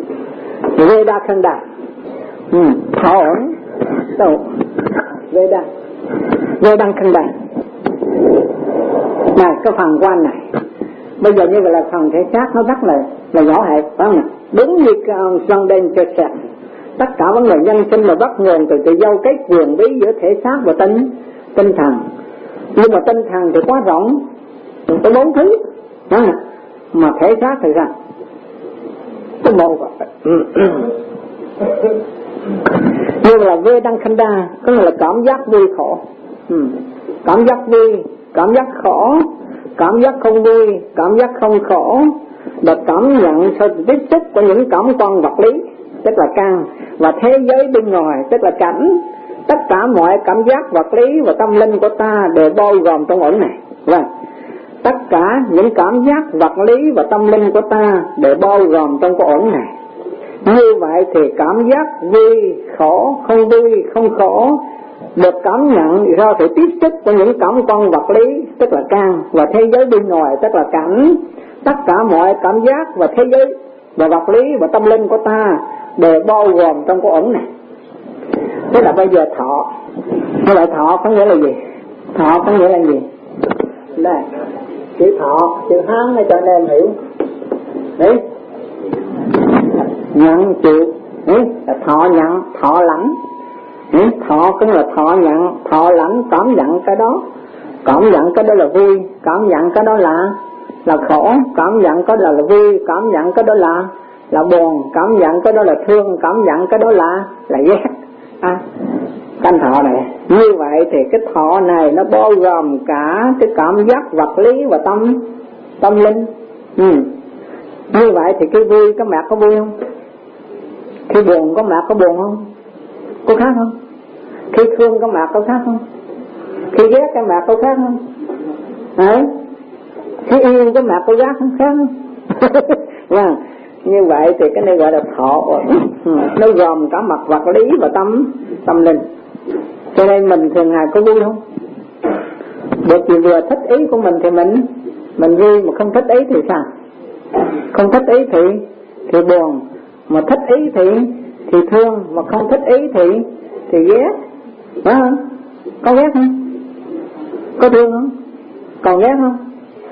Veda Khanda. Ừ. Thọ uẩn đâu Veda Veda Khanda này, cái phần quan này bây giờ như vậy là phần thể xác nó rất là là nhỏ hẹp, phải không? Đúng như con John Den cho sạch. Tất cả vấn đề nhân sinh là bắt nguồn từ tự do cái quyền bí giữa thể xác và tinh tinh thần. Nhưng mà tinh thần thì quá rộng, có bốn thứ, đó. Mà thể xác thì sao? Có một. như là Vedana, có nghĩa là cảm giác vui khổ. ừ. Cảm giác vui, cảm giác khổ, cảm giác không vui, cảm giác không khổ, được cảm nhận sự tiếp xúc của những cảm quan vật lý, tức là căn, và thế giới bên ngoài, tức là cảnh. Tất cả mọi cảm giác vật lý và tâm linh của ta đều bao gồm trong ẩn này. Vâng, tất cả những cảm giác vật lý và tâm linh của ta đều bao gồm trong cái ẩn này. Như vậy thì cảm giác vui, khổ, không vui, không khổ được cảm nhận do sự tiếp xúc của những cảm quan vật lý, tức là căn, và thế giới bên ngoài, tức là cảnh. Tất cả mọi cảm giác và thế giới và vật lý và tâm linh của ta đều bao gồm trong cái ẩn này. Thế là bây giờ thọ. Thế là thọ có nghĩa là gì? Thọ có nghĩa là gì? Đây, chữ thọ, chữ Hán này cho anh em hiểu. Đấy, nhận chịu, đấy, là thọ nhận, thọ lãnh. đấy, Thọ cũng là thọ nhận, thọ lãnh, cảm nhận cái đó. Cảm nhận cái đó là vui, cảm nhận cái đó là là khổ, cảm nhận cái đó là vui, cảm nhận cái đó là là buồn, cảm nhận cái đó là thương, cảm nhận cái đó là là ghét. À, căn thọ này. Như vậy thì cái thọ này nó bao gồm cả cái cảm giác vật lý và tâm tâm linh. ừ. Như vậy thì cái vui, cái mệt có vui không? Khi buồn có mệt có buồn không? Có khác không? Khi thương có mệt có khác không? Khi ghét cái mệt có khác không? Đấy. Khi yêu cái mệt có ghét không? Khác không? Vâng. Như vậy thì cái này gọi là thọ. Nó gồm cả mặt vật lý và tâm tâm linh. Cho nên mình thường ngày có vui không? Được gì vừa thích ý của mình thì mình mình vui, mà không thích ý thì sao? Không thích ý thì thì buồn, mà thích ý thì thì thương, mà không thích ý thì thì ghét. Phải không? Có ghét không? Có thương không? Còn ghét không?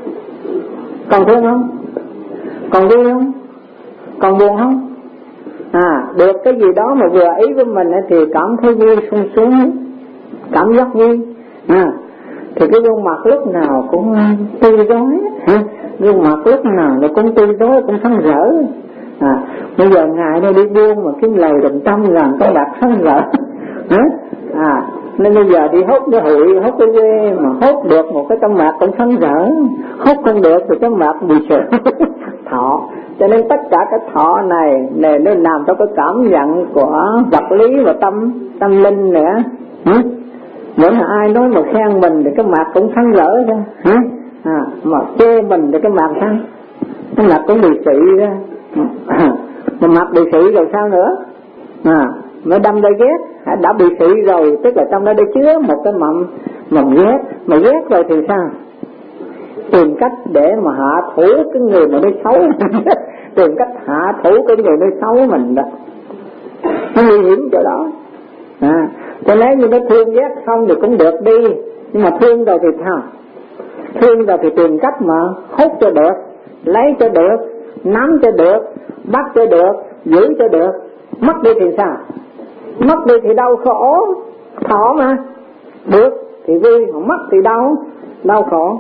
Còn thương không? Còn vui không? Còn buồn không? À, được cái gì đó mà vừa ý với mình thì cảm thấy vui, sung sướng, cảm giác vui. À, thì cái gương mặt lúc nào cũng tươi rói, ha? Gương mặt lúc nào nó cũng tươi rói, cũng phấn rỡ. À, bây giờ ngài đây đi buôn mà kiếm lời đồng trăm ngàn có bạc phấn rỡ. Hả? À, nên bây giờ đi hốt cái hụi, hốt cái quê mà hốt được một cái trong mặt cũng phấn rỡ, hốt không được thì cái mặt bị sợ. Thọ. Cho nên tất cả cái thọ này này nó nằm trong cái cảm nhận của vật lý và tâm tâm linh nữa. Hả? Mỗi lần ai nói mà khen mình thì cái mặt cũng phấn rỡ ra. Hả? À, mà chê mình thì cái mặt sao? Cái mặt cũng bị sị ra. À, mà mặt bị sị rồi sao nữa? À, nó đâm ra ghét, đã bị sị rồi, tức là trong đó đã chứa một cái mầm mầm ghét. Mà ghét rồi thì sao? Tìm cách để mà hạ thủ cái người mà nói xấu. Tìm cách hạ thủ cái người nói xấu mình đó. Nó nguy hiểm chỗ đó. À, cho nếu như nó thương ghét không thì cũng được đi, nhưng mà thương rồi thì sao? Thương rồi thì tìm cách mà hút cho được, lấy cho được, nắm cho được, bắt cho được, giữ cho được. Mất đi thì sao? Mất đi thì đau khổ, thọ mà. Được thì vui, mà mất thì đau, đau khổ.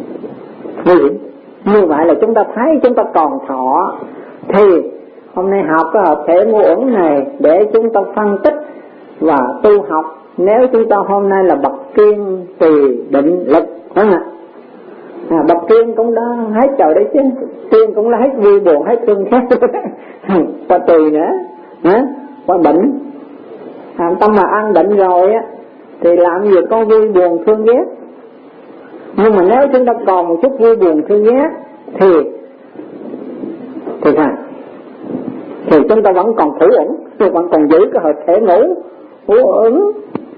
Vì như vậy là chúng ta thấy chúng ta còn thọ. Thì hôm nay học cái hợp thể ngũ uẩn này để chúng ta phân tích và tu học. Nếu chúng ta hôm nay là bậc kiên tùy định lực, đúng không ạ? À, bậc kiên cũng đã hết trời đấy chứ, kiên cũng là hết vui buồn hết thương khác. Qua tùy nữa, hả? Qua định. À, tâm mà an định rồi á thì làm gì có vui buồn thương ghét. Nhưng mà nếu chúng ta còn một chút vui buồn thương ghét thì thì sao? Thì chúng ta vẫn còn thủ ẩn, vẫn còn giữ cái hợp thể ngũ ngũ uẩn.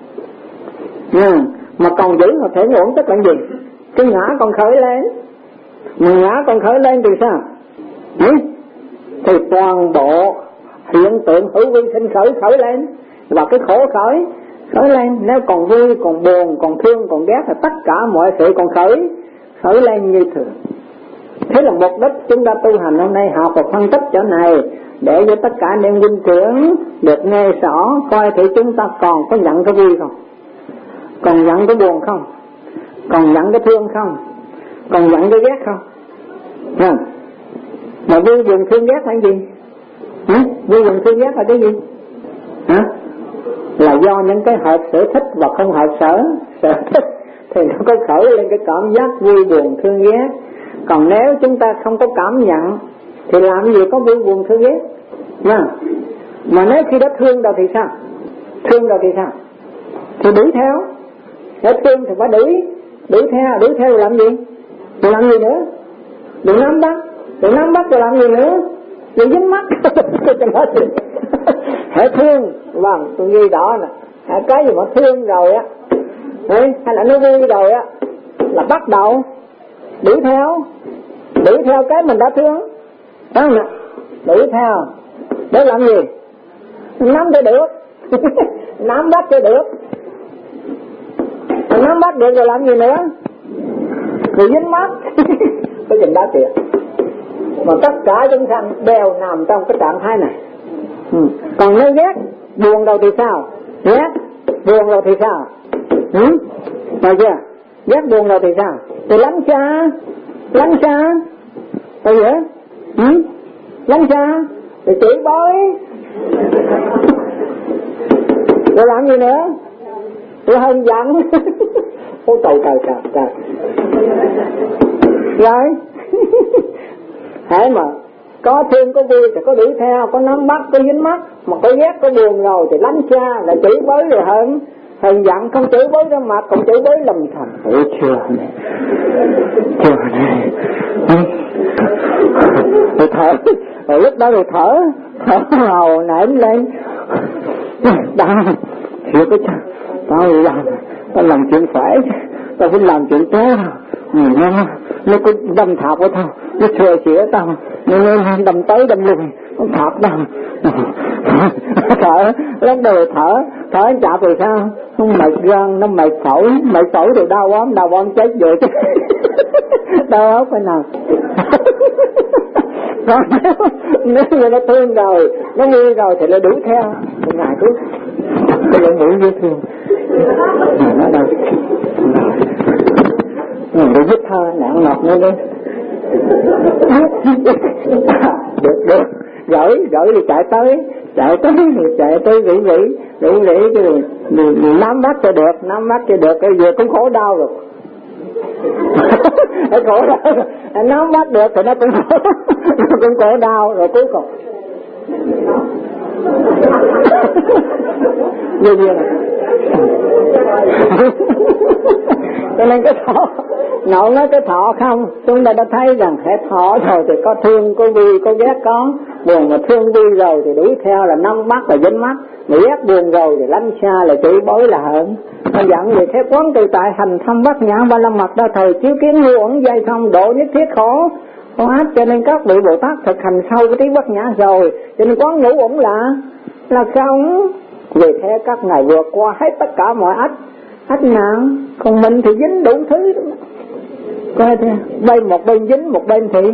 À, mà còn giữ hợp thể ngũ uẩn tức là gì? Cái ngã còn khởi lên. Mà ngã còn khởi lên thì sao? Ừ? Thì toàn bộ hiện tượng hữu vi sinh khởi khởi lên, và cái khổ khởi khởi lên. Nếu còn vui, còn buồn, còn thương, còn ghét thì tất cả mọi sự còn khởi khởi lên như thường. Thế là mục đích chúng ta tu hành hôm nay học và phân tích chỗ này để cho tất cả anh em huynh trưởng được nghe rõ, coi thử chúng ta còn có nhận cái vui không, còn nhận cái buồn không, còn nhận cái thương không, còn nhận cái ghét không. À, mà vui buồn thương ghét là gì? Hả? Vui buồn thương ghét là cái gì? Hả? là do những cái hợp sở thích và không hợp sở sở thích thì nó có khởi lên cái cảm giác vui buồn thương ghét. Còn nếu chúng ta không có cảm nhận thì làm gì có vui buồn thương ghét. Mà, mà nếu khi đó thương rồi thì sao? Thương rồi thì sao? Thì đuổi theo. Nếu thương thì phải đuổi, đuổi theo, đuổi theo rồi làm gì? Rồi làm gì nữa? Đừng nắm bắt, đừng nắm bắt rồi làm gì nữa? Đừng dính mắt. Hãy thương, vâng, tôi ghi đó nè. Hãy cái gì mà thương rồi á, hay là nó vui rồi á, là bắt đầu đuổi theo, đuổi theo cái mình đã thương, phải không ạ? Đuổi theo, để làm gì? Nắm cho được, nắm bắt cho được, nắm bắt được rồi làm gì nữa? Rồi dính mắt, cái chuyện đó kìa. Mà tất cả chúng sanh đều nằm trong cái trạng thái này. Ừ. Còn nếu ghét, buồn rồi thì sao? Ghét, buồn rồi thì sao? Ừ? Rồi chưa? Ghét buồn rồi thì sao? Thì lánh xa, lánh xa, rồi vậy? Ừ? Lánh xa, thì chửi bới, rồi làm gì nữa? Rồi hân giận. Ôi trời trời trời trời. Rồi. Hãy mà có thương có vui thì có đuổi theo, có nắm bắt, có dính mắt. Mà có ghét có buồn rồi thì lánh xa, là chửi bới rồi hận. Hờn giận không chửi bới ra mặt, còn chửi bới lầm thầm. Ủa chưa này, chưa này. Rồi thở, rồi lúc đó rồi thở, thở hầu nảy lên. Đau, chưa có chắc, tao làm, tao làm chuyện phải, tao phải làm chuyện tốt. Nó, nó cứ đâm thọc của tao, nó sửa chữa tao, nó đâm tới đâm lui, nó thọc tao. Thở, lúc đầu thở, thở chạp rồi sao? Nó mệt gan, nó mệt phổi, mệt phổi rồi đau ốm, đau ốm chết rồi chứ. Đau ốm phải nào? Còn nếu, nếu như nó thương rồi, nó vui rồi thì nó đuổi theo. Một ngày cứ, cái lỗ mũi dễ thương. Nó đâu? Để giúp thơ nặng nọc nữa đi. Được, được. Gửi, gửi thì chạy tới, chạy tới, chạy tới rỉ rỉ, rỉ rỉ rồi, rồi nắm bắt cho được, nắm bắt cho được, cái giờ cũng khổ đau rồi. Nó khổ đau rồi, nắm bắt được thì nó cũng khổ, nó cũng khổ đau rồi cuối cùng. Như vậy này. Cho nên cái thọ, nội nói cái thọ không, chúng ta đã thấy rằng hệ thọ rồi thì có thương, có vui, có ghét có. Buồn mà thương vui rồi thì đuổi theo là nắm mắt là dính mắt, mà ghét buồn rồi thì lánh xa là chửi bới là hận. Nó dặn về thế quán tự tại hành thâm bát nhã ba la mật đa thời chiếu kiến ngu ẩn dây thông độ nhất thiết khổ. Không ác, cho nên các vị Bồ Tát thực hành sâu cái trí bát nhã rồi, cho nên quán ngũ ẩn là là không. Vì thế các ngài vượt qua hết tất cả mọi ách, ách nạn, còn mình thì dính đủ thứ. Coi thế, bên một bên dính, một bên thì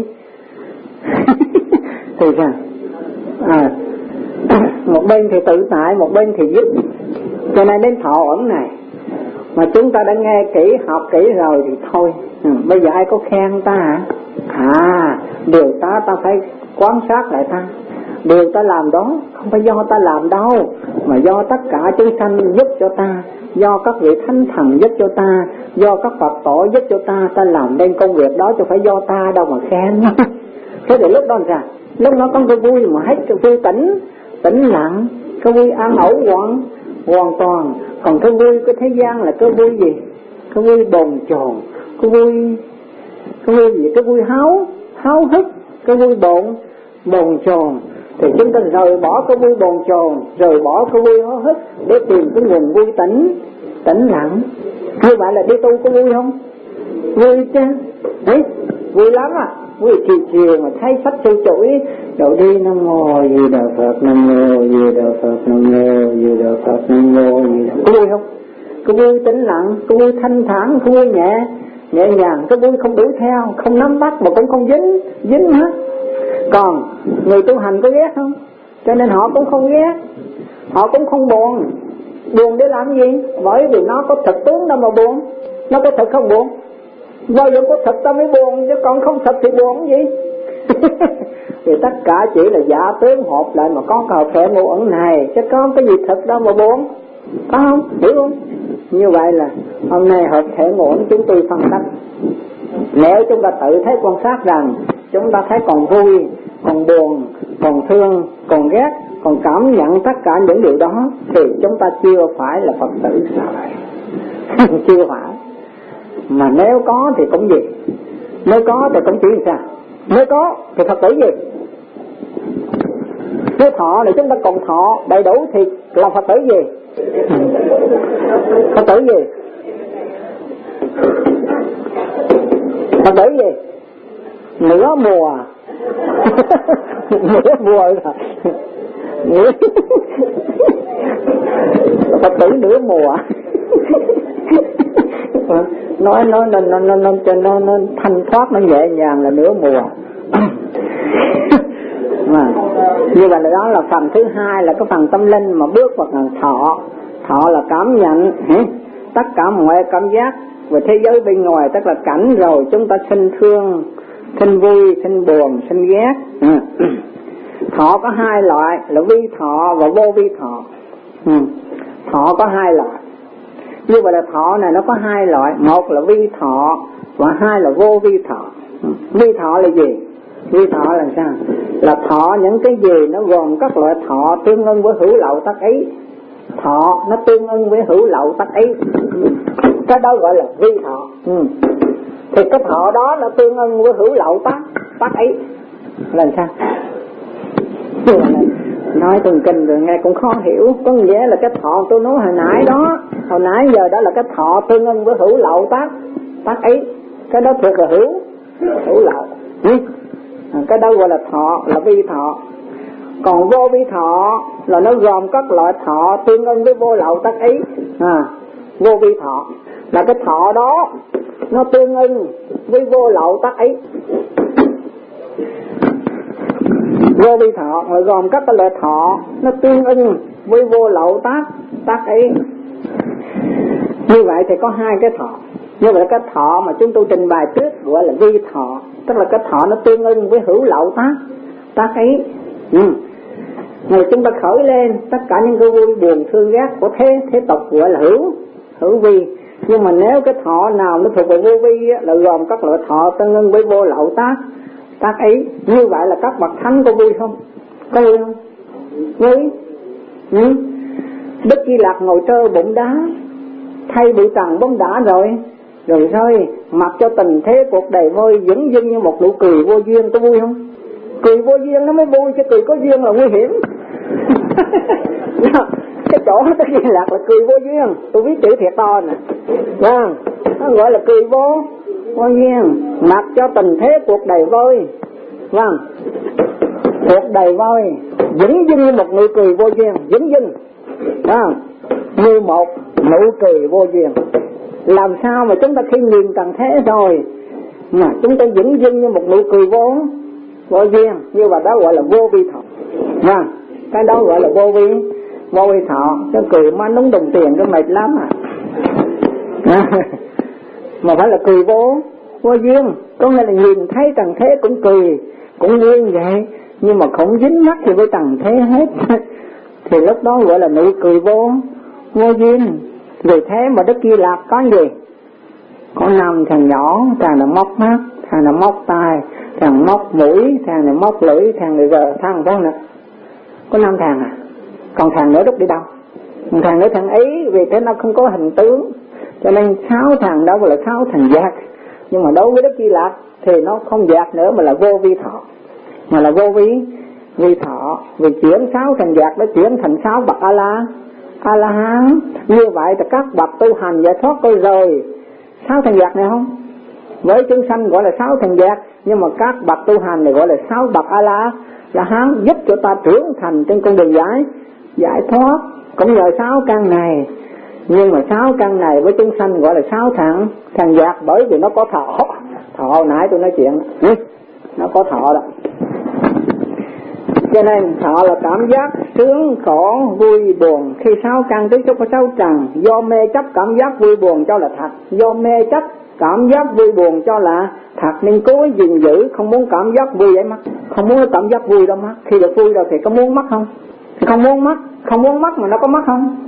thì sao? À, một bên thì tự tại, một bên thì dính. Cho nên đến thọ ẩn này mà chúng ta đã nghe kỹ, học kỹ rồi thì thôi. Ừ, bây giờ ai có khen ta hả? À, điều ta ta phải quan sát lại ta. Điều ta làm đó không phải do ta làm đâu, mà do tất cả chúng sanh giúp cho ta, do các vị thánh thần giúp cho ta, do các Phật tổ giúp cho ta, ta làm nên công việc đó chứ phải do ta đâu mà khen. Thế thì lúc đó là lúc nó có cái vui mà hết cái vui tĩnh, tĩnh lặng, cái vui an ổn hoàn, hoàn toàn. Còn cái vui cái thế gian là cái vui gì? Cái vui bồn chồn, cái vui, cái vui gì? Cái vui háo, háo hức, cái vui bồn, bồn chồn. Thì chúng ta rời bỏ cái vui bồn chồn, rời bỏ cái vui háo hức để tìm cái nguồn vui tĩnh, tĩnh lặng. Như vậy là đi tu có vui không? Vui chứ, đấy, vui lắm à. Vui chiều chiều mà thấy sách sư chuỗi, rồi đi Nam Mô Di Đà Phật, Nam Mô Di Đà Phật, Nam Mô Di Đà Phật, Nam Mô Di Đà Phật. Có vui không? Có vui tĩnh lặng, có vui thanh thản, có vui nhẹ, nhẹ nhàng, có vui không đuổi theo, không nắm bắt mà cũng không dính, dính hết. Còn người tu hành có ghét không? Cho nên họ cũng không ghét, họ cũng không buồn. Buồn để làm gì? Bởi vì nó có thực tướng đâu mà buồn. Nó có thực không buồn? Bao giờ có thực ta mới buồn, chứ còn không thực thì buồn gì? Thì tất cả chỉ là giả tướng hộp lại mà có cà phê ngũ ẩn này, chứ có cái gì thực đâu mà buồn. có không? Hiểu không? Như vậy là hôm nay hợp thể ngộ chúng tôi phân tích. Nếu chúng ta tự thấy quan sát rằng chúng ta thấy còn vui, còn buồn, còn thương, còn ghét, còn cảm nhận tất cả những điều đó, thì chúng ta chưa phải là Phật tử rồi. Chưa phải. Mà nếu có thì cũng gì? Nếu có thì cũng chỉ sao? Nếu có thì Phật tử gì? Nếu thọ này chúng ta còn thọ đầy đủ thì là Phật tử gì? Phật tử gì? Phật tử gì? Nửa mùa. Nửa mùa rồi. Phật tử nửa mùa. Nói nó nó nó nó nó cho nó nó thanh thoát, nó nhẹ nhàng là nửa mùa. Mà như vậy là đó là phần thứ hai, là cái phần tâm linh mà bước vào phần thọ. Thọ là cảm nhận tất cả mọi cảm giác về thế giới bên ngoài, tức là cảnh rồi chúng ta sinh thương, sinh vui, sinh buồn, sinh ghét. Thọ có hai loại là vi thọ và vô vi thọ. Thọ có hai loại. Như vậy là thọ này nó có hai loại, một là vi thọ và hai là vô vi thọ. Vi thọ là gì? Vi thọ là sao? Là thọ những cái gì nó gồm các loại thọ tương ưng với hữu lậu tác ý. Thọ nó tương ưng với hữu lậu tác ý, cái đó gọi là vi thọ. Ừ. Thì cái thọ đó nó tương ưng với hữu lậu tác tác ý là sao? Nói từng kinh rồi nghe cũng khó hiểu. Có nghĩa là cái thọ tôi nói hồi nãy đó, hồi nãy giờ đó là cái thọ tương ưng với hữu lậu tác tác ý, cái đó thuộc là hữu hữu lậu. Ừ. Cái đó gọi là thọ, là vi thọ. Còn vô vi thọ là nó gồm các loại thọ tương ưng với vô lậu tác ý. À, vô vi thọ là cái thọ đó nó tương ưng với vô lậu tác ý. Vô vi thọ là gồm các cái loại thọ nó tương ưng với vô lậu tác tác ý. Như vậy thì có hai cái thọ. Như vậy cái thọ mà chúng tôi trình bày trước gọi là vi thọ, tức là cái thọ nó tương ưng với hữu lậu tác tác ý. Ừ. Rồi chúng ta khởi lên tất cả những cái vui buồn thương ghét của thế thế tục gọi là hữu hữu vi. Nhưng mà nếu cái thọ nào nó thuộc về vô vi á, là gồm các loại thọ tương ưng với vô lậu tác tác ý. Như vậy là các bậc thánh có vui không? Có vui không? Vui. Ừ. Đức Di Lặc ngồi trơ bụng đá, thay bị trần bóng đá rồi, rồi rơi mặc cho tình thế cuộc đời vơi dững dưng như một nụ cười vô duyên, có vui không? Cười vô duyên nó mới vui, chứ cười có duyên là nguy hiểm. Cái chỗ Đức Di Lặc là cười vô duyên, tôi viết chữ thiệt to nè, vâng, nó gọi là cười vô vô duyên, mặc cho tình thế cuộc đời vơi, vâng, cuộc đời vơi dững dưng như một nụ cười vô duyên, dững dưng, vâng, như một nụ cười vô duyên. Làm sao mà chúng ta khi nhìn trần thế rồi mà chúng ta dững dưng như một nụ cười vô vô duyên, như vậy đó gọi là vô vi thọ. Vâng, cái đó gọi là vô vi vô vi thọ. Chứ cười má núng đồng tiền cái mệt lắm à. Mà phải là cười vô vô duyên, có nghĩa là nhìn thấy trần thế cũng cười, cũng duyên vậy, nhưng mà không dính mắt thì với trần thế hết. Thì lúc đó gọi là nụ cười vô vô duyên. Vì thế mà Đức Di Lặc có gì? Có năm thằng nhỏ, thằng là móc mắt, thằng là móc tai, thằng móc mũi, thằng này móc lưỡi, thằng này vợ, thằng phải không nè? Có năm thằng à? Còn thằng nữa đúc đi đâu? Một thằng nữa thằng ấy, vì thế nó không có hình tướng, cho nên sáu thằng đó gọi là sáu thằng giác. Nhưng mà đối với Đức Di Lặc thì nó không giác nữa, mà là vô vi thọ, mà là vô vi vi thọ. Vì chuyển sáu thằng giác nó chuyển thành sáu bậc A La A La Hán. Như vậy thì các bậc tu hành giải thoát coi rồi sáu thằng giác này không? Với chúng sanh gọi là sáu thằng giác, nhưng mà các bậc tu hành này gọi là sáu bậc A La La Hán, giúp cho ta trưởng thành trên con đường giải giải thoát cũng nhờ sáu căn này. Nhưng mà sáu căn này với chúng sanh gọi là sáu thằng thằng giác, bởi vì nó có thọ. Thọ nãy tôi nói chuyện đó. Nó có thọ đó. Cho nên thọ là cảm giác sướng khổ vui buồn. Khi sáu căn tiếp xúc với sáu trần, do mê chấp cảm giác vui buồn cho là thật, do mê chấp cảm giác vui buồn cho là thật, nên cố gìn giữ không muốn cảm giác vui vậy mất, không muốn cảm giác vui đâu mất. Khi được vui rồi thì có muốn mất không? Thì không muốn mất, không muốn mất mà nó có mất không?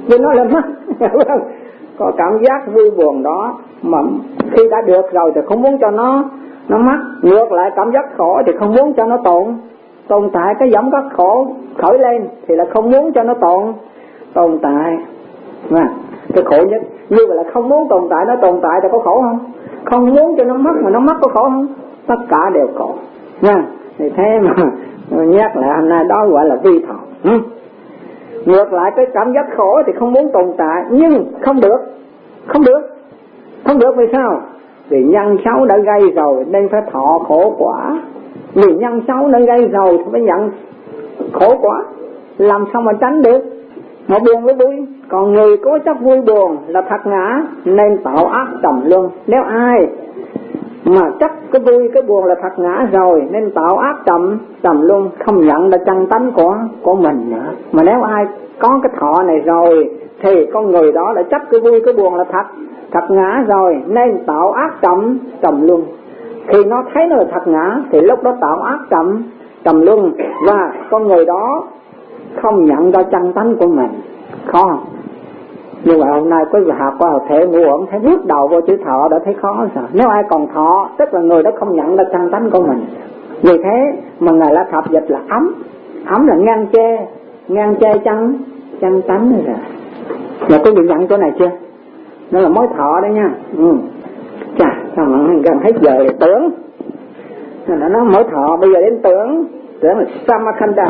vì nó là mắt. Có cảm giác vui buồn đó, mà khi đã được rồi thì không muốn cho nó nó mất. Ngược lại cảm giác khổ thì không muốn cho nó tồn tồn tại. Cái giống các khổ khởi lên thì là không muốn cho nó tồn tồn tại. Mà cái khổ nhất như vậy là không muốn tồn tại, nó tồn tại thì có khổ không? Không muốn cho nó mất mà nó mất có khổ không? Tất cả đều khổ nha. Thì thế mà nhắc lại hôm nay đó gọi là vi thọ. ừ. Ngược lại cái cảm giác khổ thì không muốn tồn tại, nhưng không được không được không được vì sao? Vì nhân xấu đã gây rồi nên phải thọ khổ quả. Vì nhân xấu đã gây rồi thì phải nhận khổ quả, làm sao mà tránh được? Một buồn với vui. Còn người cố chấp vui buồn là thật ngã nên tạo ác trầm luân. Nếu ai mà chấp cái vui cái buồn là thật ngã rồi nên tạo ác trầm trầm luân, không nhận là chân tánh của của mình nữa. Mà nếu ai có cái thọ này rồi thì con người đó đã chấp cái vui cái buồn là thật thật ngã rồi nên tạo ác trầm trầm luân. Khi nó thấy nó là thật ngã thì lúc đó tạo ác trầm trầm luân, và con người đó không nhận ra chân tánh của mình. Khó. Nhưng mà hôm nay quý vị học qua thể ngũ uẩn, thấy bước đầu vô chữ thọ đã thấy khó rồi. Nếu ai còn thọ tức là người đó không nhận ra chân tánh của mình. Vì thế mà Ngài La Thập dịch là ấm. Ấm là ngang chê, ngang chê chân chân tánh rồi. Mà quý vị nhận chỗ này chưa? Nó là mối thọ đấy nha. Ừ. Chà, sao mà gần hết giờ thì tưởng. Nó nói mối thọ, bây giờ đến tưởng. Tưởng là Samakanda.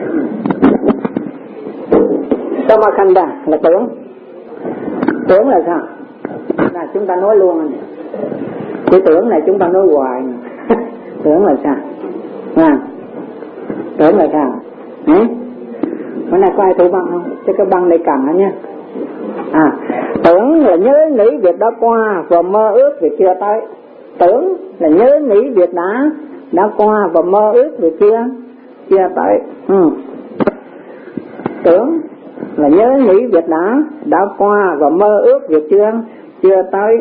Samakanda là tưởng. Tưởng là sao? Là chúng ta nói luôn. Cái tưởng này chúng ta nói hoài. Tưởng là sao? À, tưởng là sao? Ừ? Bữa nay có ai thủ băng không? Chứ cái băng này cầm đó nha. À, tưởng là nhớ nghĩ việc đã qua và mơ ước việc kia tới. Tưởng là nhớ nghĩ việc đã đã qua và mơ ước việc kia kia tới. Ừ. Tưởng là nhớ nghĩ việc đã đã qua và mơ ước việc chưa chưa tới.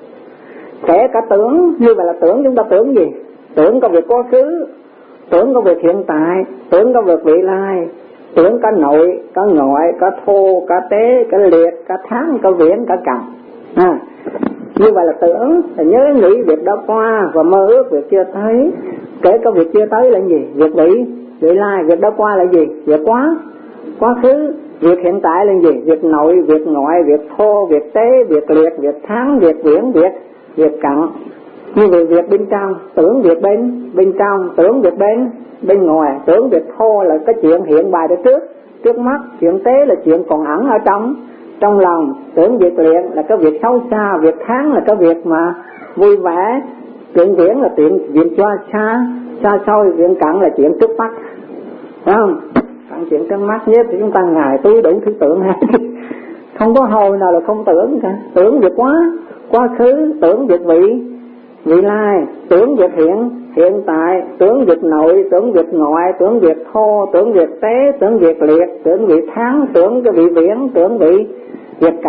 Kể cả tưởng như vậy là tưởng chúng ta tưởng gì? Tưởng có việc quá khứ, tưởng có việc hiện tại, tưởng có việc vị lai, tưởng cả nội, cả ngoại, cả thô, cả tế, cả liệt, cả tháng, cả viễn, cả cận. À, như vậy là tưởng là nhớ nghĩ việc đã qua và mơ ước việc chưa tới. Kể cả việc chưa tới là gì? Việc vị, vị lai. Việc đã qua là gì? Việc quá, quá khứ. Việc hiện tại là gì? Việc nội, việc ngoại, việc thô, việc tế, việc liệt, việc tháng, việc viễn, việc việc cận. Như vậy việc bên trong, tưởng việc bên bên trong, tưởng việc bên bên ngoài, tưởng việc thô là cái chuyện hiện bài ở trước trước mắt, chuyện tế là chuyện còn ẩn ở trong trong lòng, tưởng việc liệt là cái việc xấu xa, việc tháng là cái việc mà vui vẻ, chuyện viễn là chuyện chuyện cho xa xa xôi, chuyện cận là chuyện trước mắt, phải không? Cận chuyện trước mắt nhất thì chúng ta ngài túi đủ thứ tưởng hết. Không có hồi nào là không tưởng cả. Tưởng việc quá quá khứ, tưởng việc vị vị lai, tưởng việc hiện hiện tại, tưởng việc nội, tưởng việc ngoại, tưởng việc thô, tưởng việc tế, tưởng việc liệt, tưởng việc tháng, tưởng cái vị viễn, tưởng vị việc cận.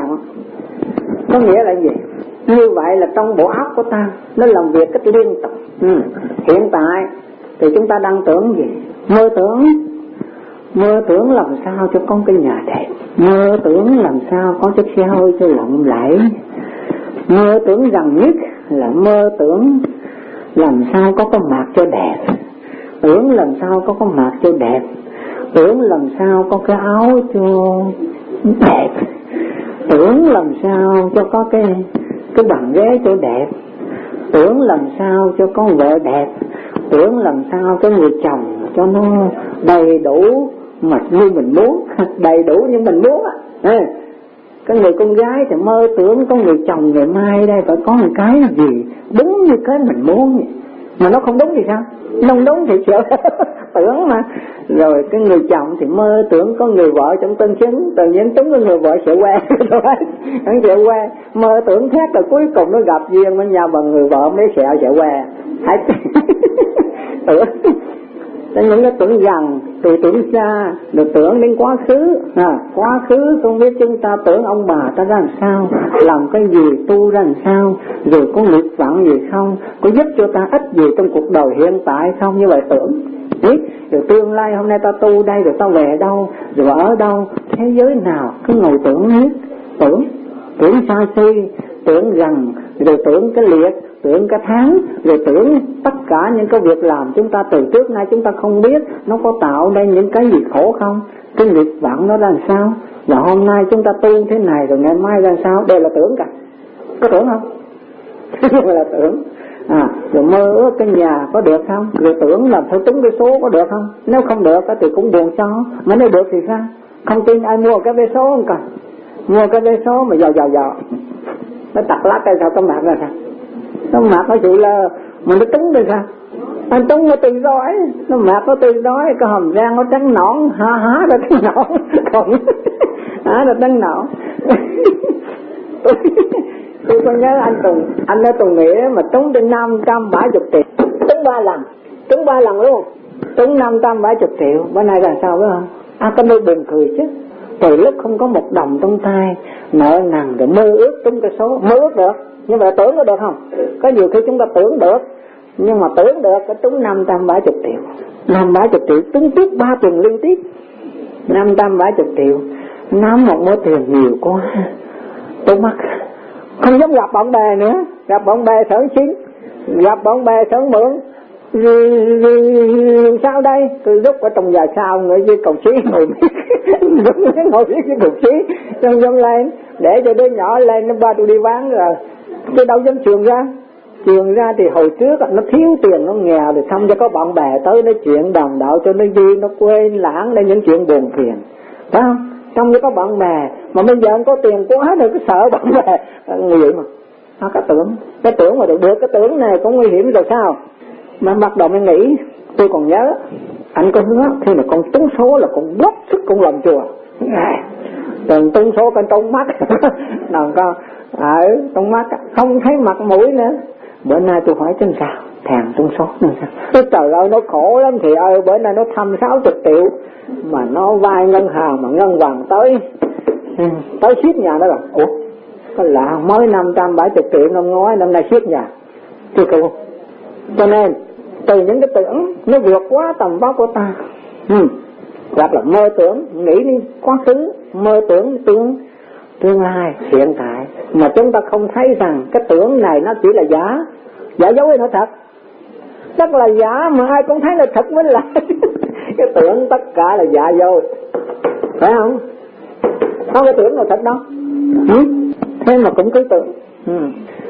Có nghĩa là gì? Như vậy là trong bộ óc của ta nó làm việc cách liên tục. ừ. Hiện tại thì chúng ta đang tưởng gì? Mơ tưởng Mơ tưởng làm sao cho có cái nhà đẹp, mơ tưởng làm sao có chiếc xe hơi cho lộng lẫy, mơ tưởng rằng nhất là mơ tưởng làm sao có cái mặt cho đẹp, tưởng làm sao có cái mặt cho đẹp, tưởng làm sao có cái áo cho đẹp, tưởng làm sao cho có cái cái bàn ghế cho đẹp, tưởng làm sao cho có vợ đẹp, tưởng làm sao cái người chồng cho nó đầy đủ mà như mình muốn, đầy đủ như mình muốn á. À, cái người con gái thì mơ tưởng có người chồng ngày mai đây phải có một cái gì đúng như cái mình muốn, mà nó không đúng thì sao? Nó không đúng thì chịu tưởng mà. Rồi cái người chồng thì mơ tưởng có người vợ trong tân chứng, tự nhiên đúng cái người vợ sẽ quen rồi, hắn sẽ quen. Mơ tưởng khác là cuối cùng nó gặp duyên với nhau bằng người vợ mới sẽ sẽ quen. Hãy tưởng những cái tưởng gần từ tưởng xa, được tưởng đến quá khứ. À, quá khứ không biết chúng ta tưởng ông bà ta ra làm sao, làm cái gì, tu ra làm sao, rồi có nghiệp vận gì không, có giúp cho ta ích gì trong cuộc đời hiện tại không. Như vậy tưởng biết rồi tương lai hôm nay ta tu đây rồi ta về đâu, rồi ở đâu, thế giới nào, cứ ngồi tưởng hết, tưởng, tưởng xa xôi, tưởng gần, rồi tưởng cái liệt, tưởng cái tháng, rồi tưởng tất cả những cái việc làm chúng ta từ trước nay chúng ta không biết nó có tạo nên những cái gì khổ không, cái nghiệp vạn nó ra làm sao, và hôm nay chúng ta tu thế này rồi ngày mai ra sao, đều là tưởng cả. Có tưởng không? Đều là tưởng. À, rồi mơ ước cái nhà có được không? Rồi tưởng làm theo trúng cái số có được không? Nếu không được thì cũng buồn cho. Mà nếu được thì sao? Không tin ai mua cái vé số không cần. Mua cái vé số mà dò dò dò nó tặc lát cái sao, có mạc ra sao? Nó mạc nó chịu là mà nó trúng rồi sao? Anh trúng nó tự đói, nó mạc nó tự đói, cái hầm răng nó trắng nõn, há há ra trắng nõn, còn há ra trắng nõn. Tôi có nhớ anh Tùng, anh ở Tùng Nghĩa mà trúng đến năm trăm bảy mươi triệu, trúng ba lần, trúng ba lần luôn, trúng năm trăm bảy mươi triệu, bữa nay là sao phải không? À, cái nơi buồn cười chứ, từ lúc không có một đồng trong tay, nợ nần rồi mơ ước trúng cái số, mơ ước được, nhưng mà tưởng có được không? Có nhiều khi chúng ta tưởng được, nhưng mà tưởng được cái trúng năm trăm bảy mươi triệu, năm trăm bảy mươi triệu, trúng tiếp ba tuần liên tiếp, năm trăm bảy mươi triệu, nắm một mớ tiền nhiều quá, tôi mắc. Không dám gặp bạn bè nữa, gặp bạn bè sợ xin, gặp bạn bè sợ mượn, vì, vì sao đây? Tôi rút ở trong nhà sau ngồi với cầu xí ngồi biết, ngồi biết với cầu xí, xong dám lên, để cho đứa nhỏ lên nó ba tôi đi bán rồi, tôi đâu dám trường ra, trường ra thì hồi trước nó thiếu tiền, nó nghèo thì xong cho có bạn bè tới nói chuyện đàm đạo cho nó vui, nó quên lãng lên những chuyện buồn phiền, phải không? Trong cái có bạn bè, mà bây giờ có tiền quá rồi cứ sợ bạn bè, người vậy mà. Nó cái tưởng, cái tưởng mà được được, cái tưởng này cũng nguy hiểm rồi sao? Mà bắt đầu mới nghĩ, tôi còn nhớ, anh có hứa khi mà con trúng số là con dốc sức con làm chùa. Rồi trúng số con trong mắt, nào con, ở trong mắt, không thấy mặt mũi nữa. Bữa nay tôi hỏi trên sao, thèm trúng số nữa sao? Tôi trời ơi nó khổ lắm thì ơi, bữa nay nó thăm sáu mươi triệu. Mà nó vay ngân hàng mà ngân hàng tới tới ship nhà nó rồi. Ủa có lạ, mới năm trăm bảy mươi triệu năm ngoái, năm nay ship nhà chưa kêu. Cho nên từ những cái tưởng nó vượt quá tầm vóc của ta, ừ. Hoặc là mơ tưởng, nghĩ đi quá khứ, mơ tưởng tương tương lai, hiện tại, mà chúng ta không thấy rằng cái tưởng này nó chỉ là giả, giả dối hay nó thật. Tất là giả mà ai cũng thấy là thật mới lại. Cái tưởng tất cả là giả dối, phải không? Không cái tưởng là thật đâu, ừ? Thế mà cũng cứ tưởng, ừ.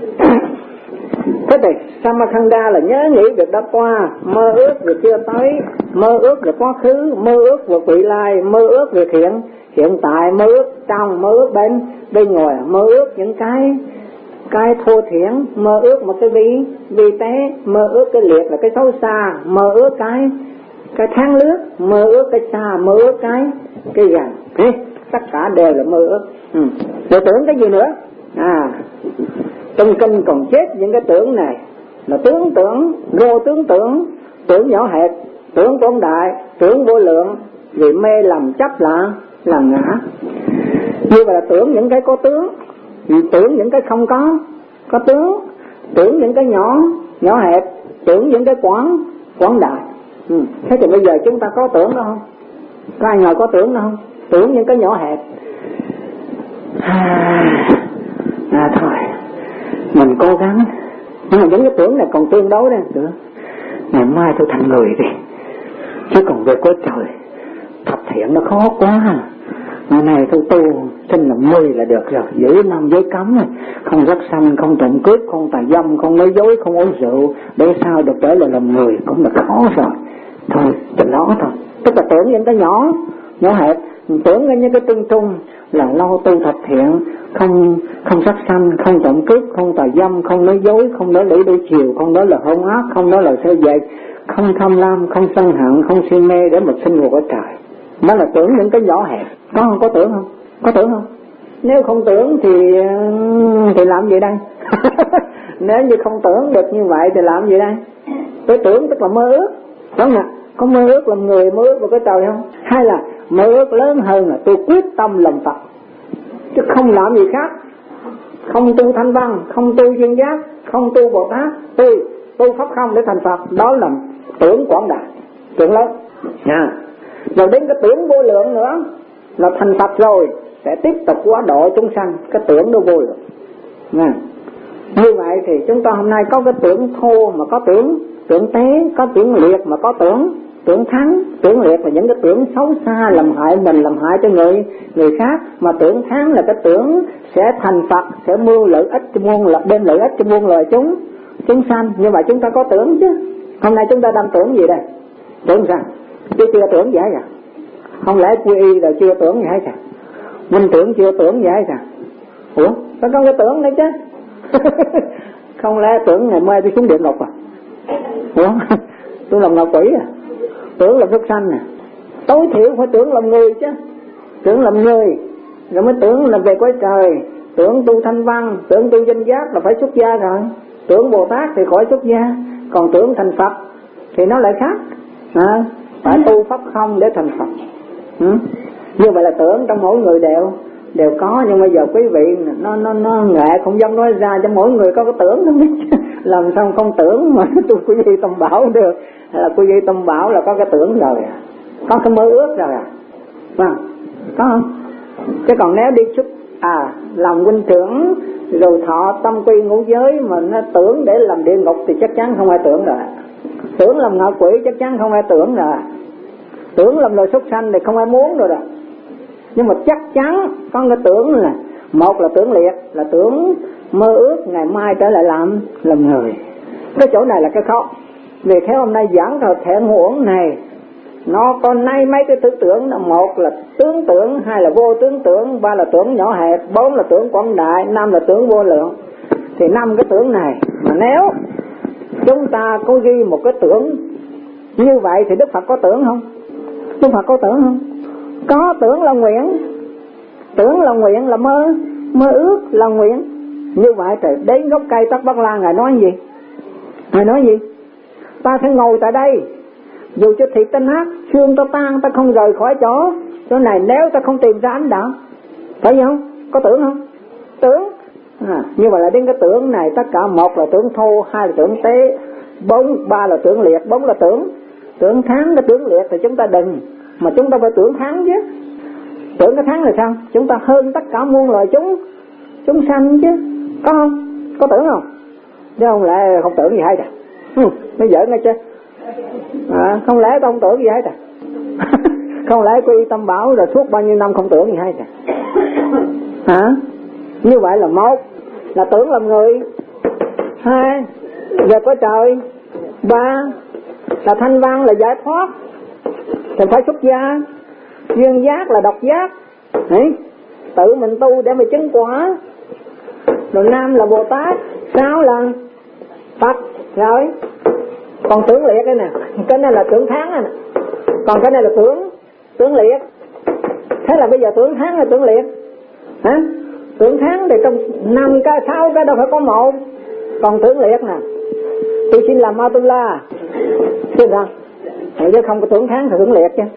Thế thì Samakanda là nhớ nghĩ việc đã qua, mơ ước việc chưa tới, mơ ước về quá khứ, mơ ước về vị lai, mơ ước về hiện hiện tại, mơ ước trong, mơ ước bên bên ngoài, mơ ước những cái cái thô thiển, mơ ước một cái vi vi tế, mơ ước cái liệt là cái xấu xa, mơ ước cái cái tháng lướt, mơ ước cái xa, mơ ước cái cái gần, okay. Tất cả đều là mơ ước. Ừ. Rồi tưởng cái gì nữa? À, trong kinh còn chết những cái tưởng này là tướng tưởng, vô tướng tưởng, tưởng nhỏ hẹp, tưởng quảng đại, tưởng vô lượng, vì mê lầm chấp là là ngã. Như vậy là tưởng những cái có tướng, vì tưởng những cái không có có tướng, tưởng những cái nhỏ nhỏ hẹp, tưởng những cái quảng quảng đại. Ừ. Thế thì bây giờ chúng ta có tưởng đó không? Có ai ngờ có tưởng đó không? Tưởng những cái nhỏ hẹp. À, à thôi, mình cố gắng. Nhưng mà những cái tưởng này còn tương đối đây. Tưởng ngày mai tôi thành người đi, chứ còn về có trời thập thiện nó khó quá. Ngày này tôi tu xin làm mười là được rồi, giữ năm giới cấm này, không rất sanh, không trộm cướp, không tà dâm, không nói dối, không uống rượu, để sao được trở lại làm người cũng là khó rồi. Thôi từ đó thôi, tức là tưởng những cái nhỏ nhỏ hẹp, tưởng những cái trung trung là lo tu thập thiện, không không sát sanh, không trộm cướp, không tà dâm, không nói dối, không nói lưỡi đôi chiều, không nói là hung ác, không nói là sơ dệt, không tham lam, không sân hận, không si mê để mà sinh hoạt ở trời. Đó là tưởng những cái nhỏ hẹp. Có không? Có tưởng không? Có tưởng không? Nếu không tưởng thì thì làm gì đây? Nếu như không tưởng được như vậy thì làm gì đây? Tôi tưởng tức là mơ ước, đúng không? Có mơ ước làm người, mơ ước vào cái trời không? Hay là mơ ước lớn hơn là tôi quyết tâm làm Phật, chứ không làm gì khác, không tu thanh văn, không tu duyên giác, không tu Bồ Tát, tôi tu pháp không để thành Phật. Đó là tưởng quảng đại. tưởng lớn nha. Rồi đến cái tưởng vô lượng nữa, là thành Phật rồi sẽ tiếp tục quá độ chúng sanh, cái tưởng nó vô lượng nha. Như vậy thì chúng ta hôm nay có cái tưởng thô mà có tưởng tưởng tế, có tưởng liệt mà có tưởng tưởng thắng. Tưởng liệt là những cái tưởng xấu xa, làm hại mình, làm hại cho người người khác, mà tưởng thắng là cái tưởng sẽ thành Phật, sẽ mưu lợi ích cho muôn lợi, đem lợi ích cho muôn loài chúng chúng sanh. Nhưng mà chúng ta có tưởng chứ. Hôm nay chúng ta đang tưởng gì đây? Tưởng rằng chứ chưa tưởng gì hết à? Không lẽ quy y rồi chưa tưởng gì hết à? Minh tưởng chưa tưởng gì hết à? Ủa? Sao con cái tưởng đấy chứ? Không lẽ tưởng ngày mai tôi xuống địa ngục à? Ủa? Tôi làm ngạ quỷ à? Tưởng làm súc sanh à? Tối thiểu phải tưởng làm người chứ. Tưởng làm người rồi mới tưởng là về cõi trời. Tưởng tu thanh văn, tưởng tu danh giác là phải xuất gia rồi. Tưởng Bồ Tát thì khỏi xuất gia. Còn tưởng thành Phật thì nó lại khác à, phải tu pháp không để thành Phật. ừ? Như vậy là tưởng trong mỗi người đều đều có. Nhưng bây giờ quý vị nó nó nó nghệ không dám nói ra, cho mỗi người có cái tưởng không biết. Làm sao không tưởng mà tôi quý vị tâm bảo được. Hay là quý vị tâm bảo là có cái tưởng rồi à, có cái mơ ước rồi à, vâng, có không? Chứ còn nếu đi chút à làm huynh trưởng rồi thọ tâm quy ngũ giới mà nó tưởng để làm địa ngục thì chắc chắn không ai tưởng rồi. Tưởng làm ngạ quỷ chắc chắn không ai tưởng rồi. Tưởng làm loài súc sanh thì không ai muốn rồi đó. Nhưng mà chắc chắn có cái tưởng là một là tưởng liệt, là tưởng mơ ước ngày mai trở lại làm làm người. Cái chỗ này là cái khó. Vì thế hôm nay giảng thời thể ngũ này nó có nay mấy cái tư tưởng là một là tướng tưởng, hai là vô tướng tưởng, ba là tưởng nhỏ hẹp, bốn là tưởng quảng đại, năm là tưởng vô lượng. Thì năm cái tưởng này mà nếu chúng ta có ghi một cái tưởng như vậy thì Đức Phật có tưởng không? Đức Phật có tưởng không? Có tưởng là nguyện. Tưởng là nguyện là mơ, mơ ước là nguyện. Như vậy thì đến gốc cây Tất Bất Lan Ngài nói gì? Ngài nói gì? Ta sẽ ngồi tại đây, dù cho thịt ta nát, xương ta tan, ta không rời khỏi chỗ chỗ này nếu ta không tìm ra ánh đạo. Phải không? Có tưởng không? Tưởng. À, như vậy là đến cái tưởng này tất cả một là tưởng thô, hai là tưởng tế, bốn, ba là tưởng liệt, bốn là tưởng tưởng thắng. Cái tưởng liệt thì chúng ta đừng, mà chúng ta phải tưởng thắng chứ. Tưởng cái thắng là sao? Chúng ta hơn tất cả muôn loài chúng chúng sanh chứ. Có không? Có tưởng không? Chứ không lẽ không tưởng gì hết à? Ừ, nó giỡn nghe chứ. À, không lẽ ta không tưởng gì hết à? Không lẽ quy tâm bảo rồi suốt bao nhiêu năm không tưởng gì hết à? Hả? Như vậy là một là tưởng làm người, hai về cõi trời, ba là thanh văn là giải thoát thì phải xuất gia, duyên giác là độc giác. Đấy, tự mình tu để mà chứng quả. Rồi năm là Bồ Tát, sáu là Phật. Rồi còn tưởng liệt đây nè, cái này là tưởng tháng nè, còn cái này là tưởng tưởng liệt. Thế là bây giờ tưởng tháng hay tưởng liệt? Hả? Tưởng tháng thì trong năm cái sáu cái đâu phải có một. Còn tưởng liệt nè, tôi xin làm Atula chứ sao? Vậy chứ không có tưởng tháng thì tưởng liệt chứ.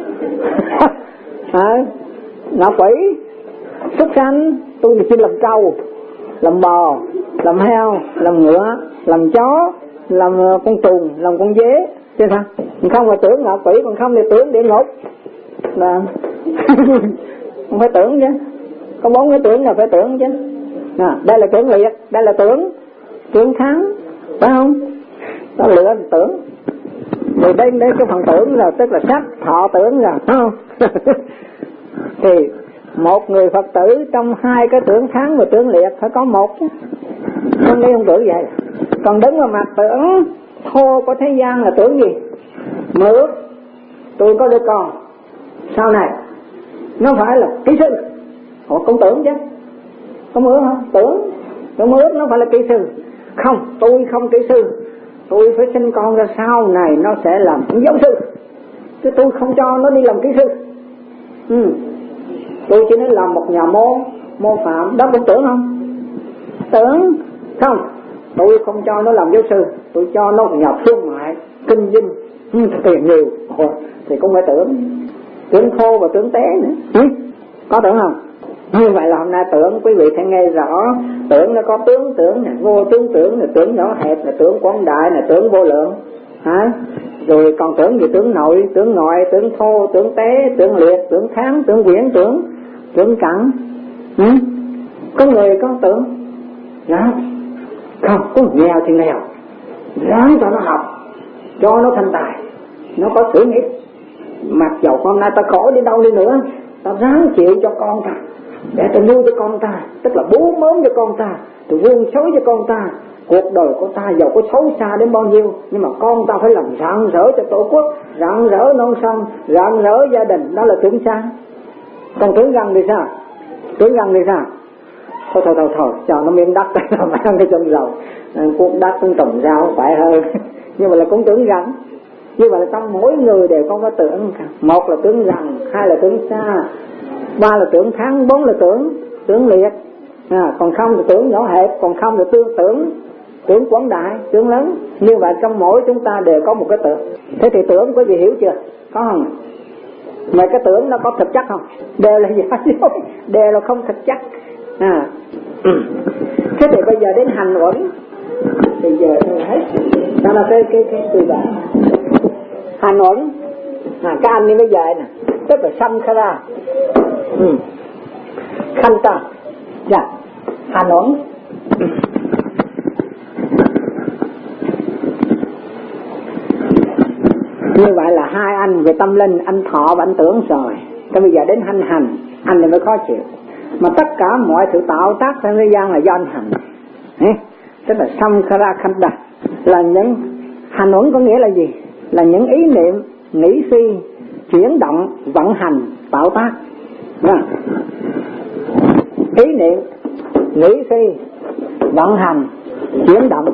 À, ngạ quỷ, súc sanh, tôi thì xin làm trâu, làm bò, làm heo, làm ngựa, làm chó, làm con trùng, làm con dế, chứ sao? Không phải tưởng ngạ quỷ, còn không thì tưởng địa ngục là không phải tưởng chứ. Có bốn cái tưởng là phải tưởng chứ. À, đây là tưởng liệt, đây là tưởng tưởng thắng, phải không? Đó lựa tưởng. Rồi đây đây cái phần tưởng là tức là sắc thọ tưởng rồi, phải không? Thì một người Phật tử trong hai cái tưởng thắng và tưởng liệt phải có một chứ. Không nghĩ không tưởng vậy. Còn đứng vào mặt tưởng thô của thế gian là tưởng gì? Mơ ước tôi có đứa con sau này nó phải là kỹ sư. Họ cũng tưởng chứ. Có mơ ước không? Tưởng. Tưởng mơ ước nó phải là kỹ sư. Không, tôi không kỹ sư, tôi phải sinh con ra sau này nó sẽ làm giáo sư, chứ tôi không cho nó đi làm kỹ sư. Ừ. Tôi chỉ nên làm một nhà môn môn phạm. Đó cũng tưởng không? Tưởng. Không, tôi không cho nó làm giáo sư, tôi cho nó một nhà thương mại kinh doanh, ừ, tiền nhiều. Ồ, thì cũng phải tưởng. Tưởng thô và tưởng tế nữa. Ừ. Có tưởng không? Như vậy là hôm nay tưởng quý vị phải nghe rõ. Tưởng nó có tướng tưởng này, vô tướng tưởng này, tưởng nhỏ hẹp này, tưởng quảng đại này, tưởng vô lượng. Hả? Rồi còn tưởng gì? Tưởng nội, tưởng ngoại, tưởng thô, tưởng tế, tưởng liệt, tưởng tháng, tưởng quyển, tưởng tưởng cẳng. Ừ? Có người có tưởng đó. Không, có nghèo thì nghèo, ráng cho nó học, cho nó thành tài, nó có sự nghiệp. Mặc dầu hôm nay ta khổ đi đâu đi nữa, ta ráng chịu cho con ta, để ta nuôi cho con ta, tức là bú mớm cho con ta, tôi vuông xối cho con ta. Cuộc đời của ta dầu có xấu xa đến bao nhiêu, nhưng mà con ta phải làm rạng rỡ cho tổ quốc, rạng rỡ non sông, rạng rỡ gia đình, đó là tưởng xa. Còn tưởng rằng thì sao? Tưởng rằng thì sao? Thôi thôi thôi thôi, cho nó miếng đất nó mang cái chân dầu, cuốc đất cũng trồng rau khỏe hơn. Nhưng mà là cũng tưởng rằng. Như vậy là trong mỗi người đều có cái tưởng. Một là tưởng rằng, hai là tưởng xa, ba là tưởng thắng, bốn là tưởng tưởng liệt. À, còn không thì tưởng nhỏ hẹp, còn không thì tư tưởng tưởng quảng đại, tưởng lớn. Như vậy trong mỗi chúng ta đều có một cái tưởng. Thế thì tưởng có gì hiểu chưa? Có không? Mà cái tưởng nó có thực chất không? Đều là giả dối, đều là không thực chất. À. Thế thì bây giờ đến hành uẩn. Bây giờ tôi hết. Đó là cái cái cái từ bản. Hành uẩn. À, các anh đi bây giờ nè, tức là samkhara. Ừ. Khanh ta. Dạ. Hành uẩn. Như vậy là hai anh về tâm linh, anh thọ và anh tưởng rồi. Thế bây giờ đến hành hành, anh thì mới khó chịu. Mà tất cả mọi sự tạo tác trên thế gian là do anh hành. Tức là samkhara khanda. Là những hành uẩn có nghĩa là gì? Là những ý niệm, nghĩ suy, chuyển động, vận hành, tạo tác. Đó. Ý niệm, nghĩ suy, vận hành, chuyển động.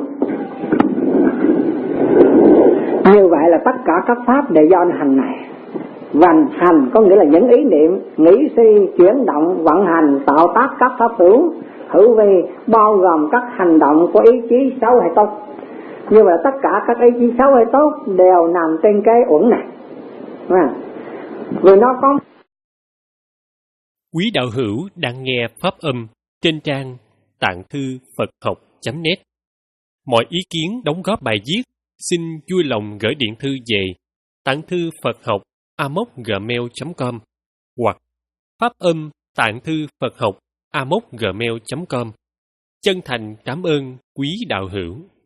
Như vậy là tất cả các pháp đều do anh hành này. Vận hành có nghĩa là những ý niệm, nghĩ suy, chuyển động, vận hành, tạo tác các pháp hữu, hữu vi, bao gồm các hành động của ý chí xấu hay tốt. Như vậy tất cả các ý chí xấu hay tốt đều nằm trên cái uẩn này. À, vì nó có. Quý đạo hữu đang nghe pháp âm trên trang tạng thư Phật học chấm net. Mọi ý kiến đóng góp bài viết xin vui lòng gửi điện thư về tạng thư Phật học a mốc gmail chấm com hoặc pháp âm tạng thư Phật học a mốc gmail chấm com. Chân thành cảm ơn quý đạo hữu.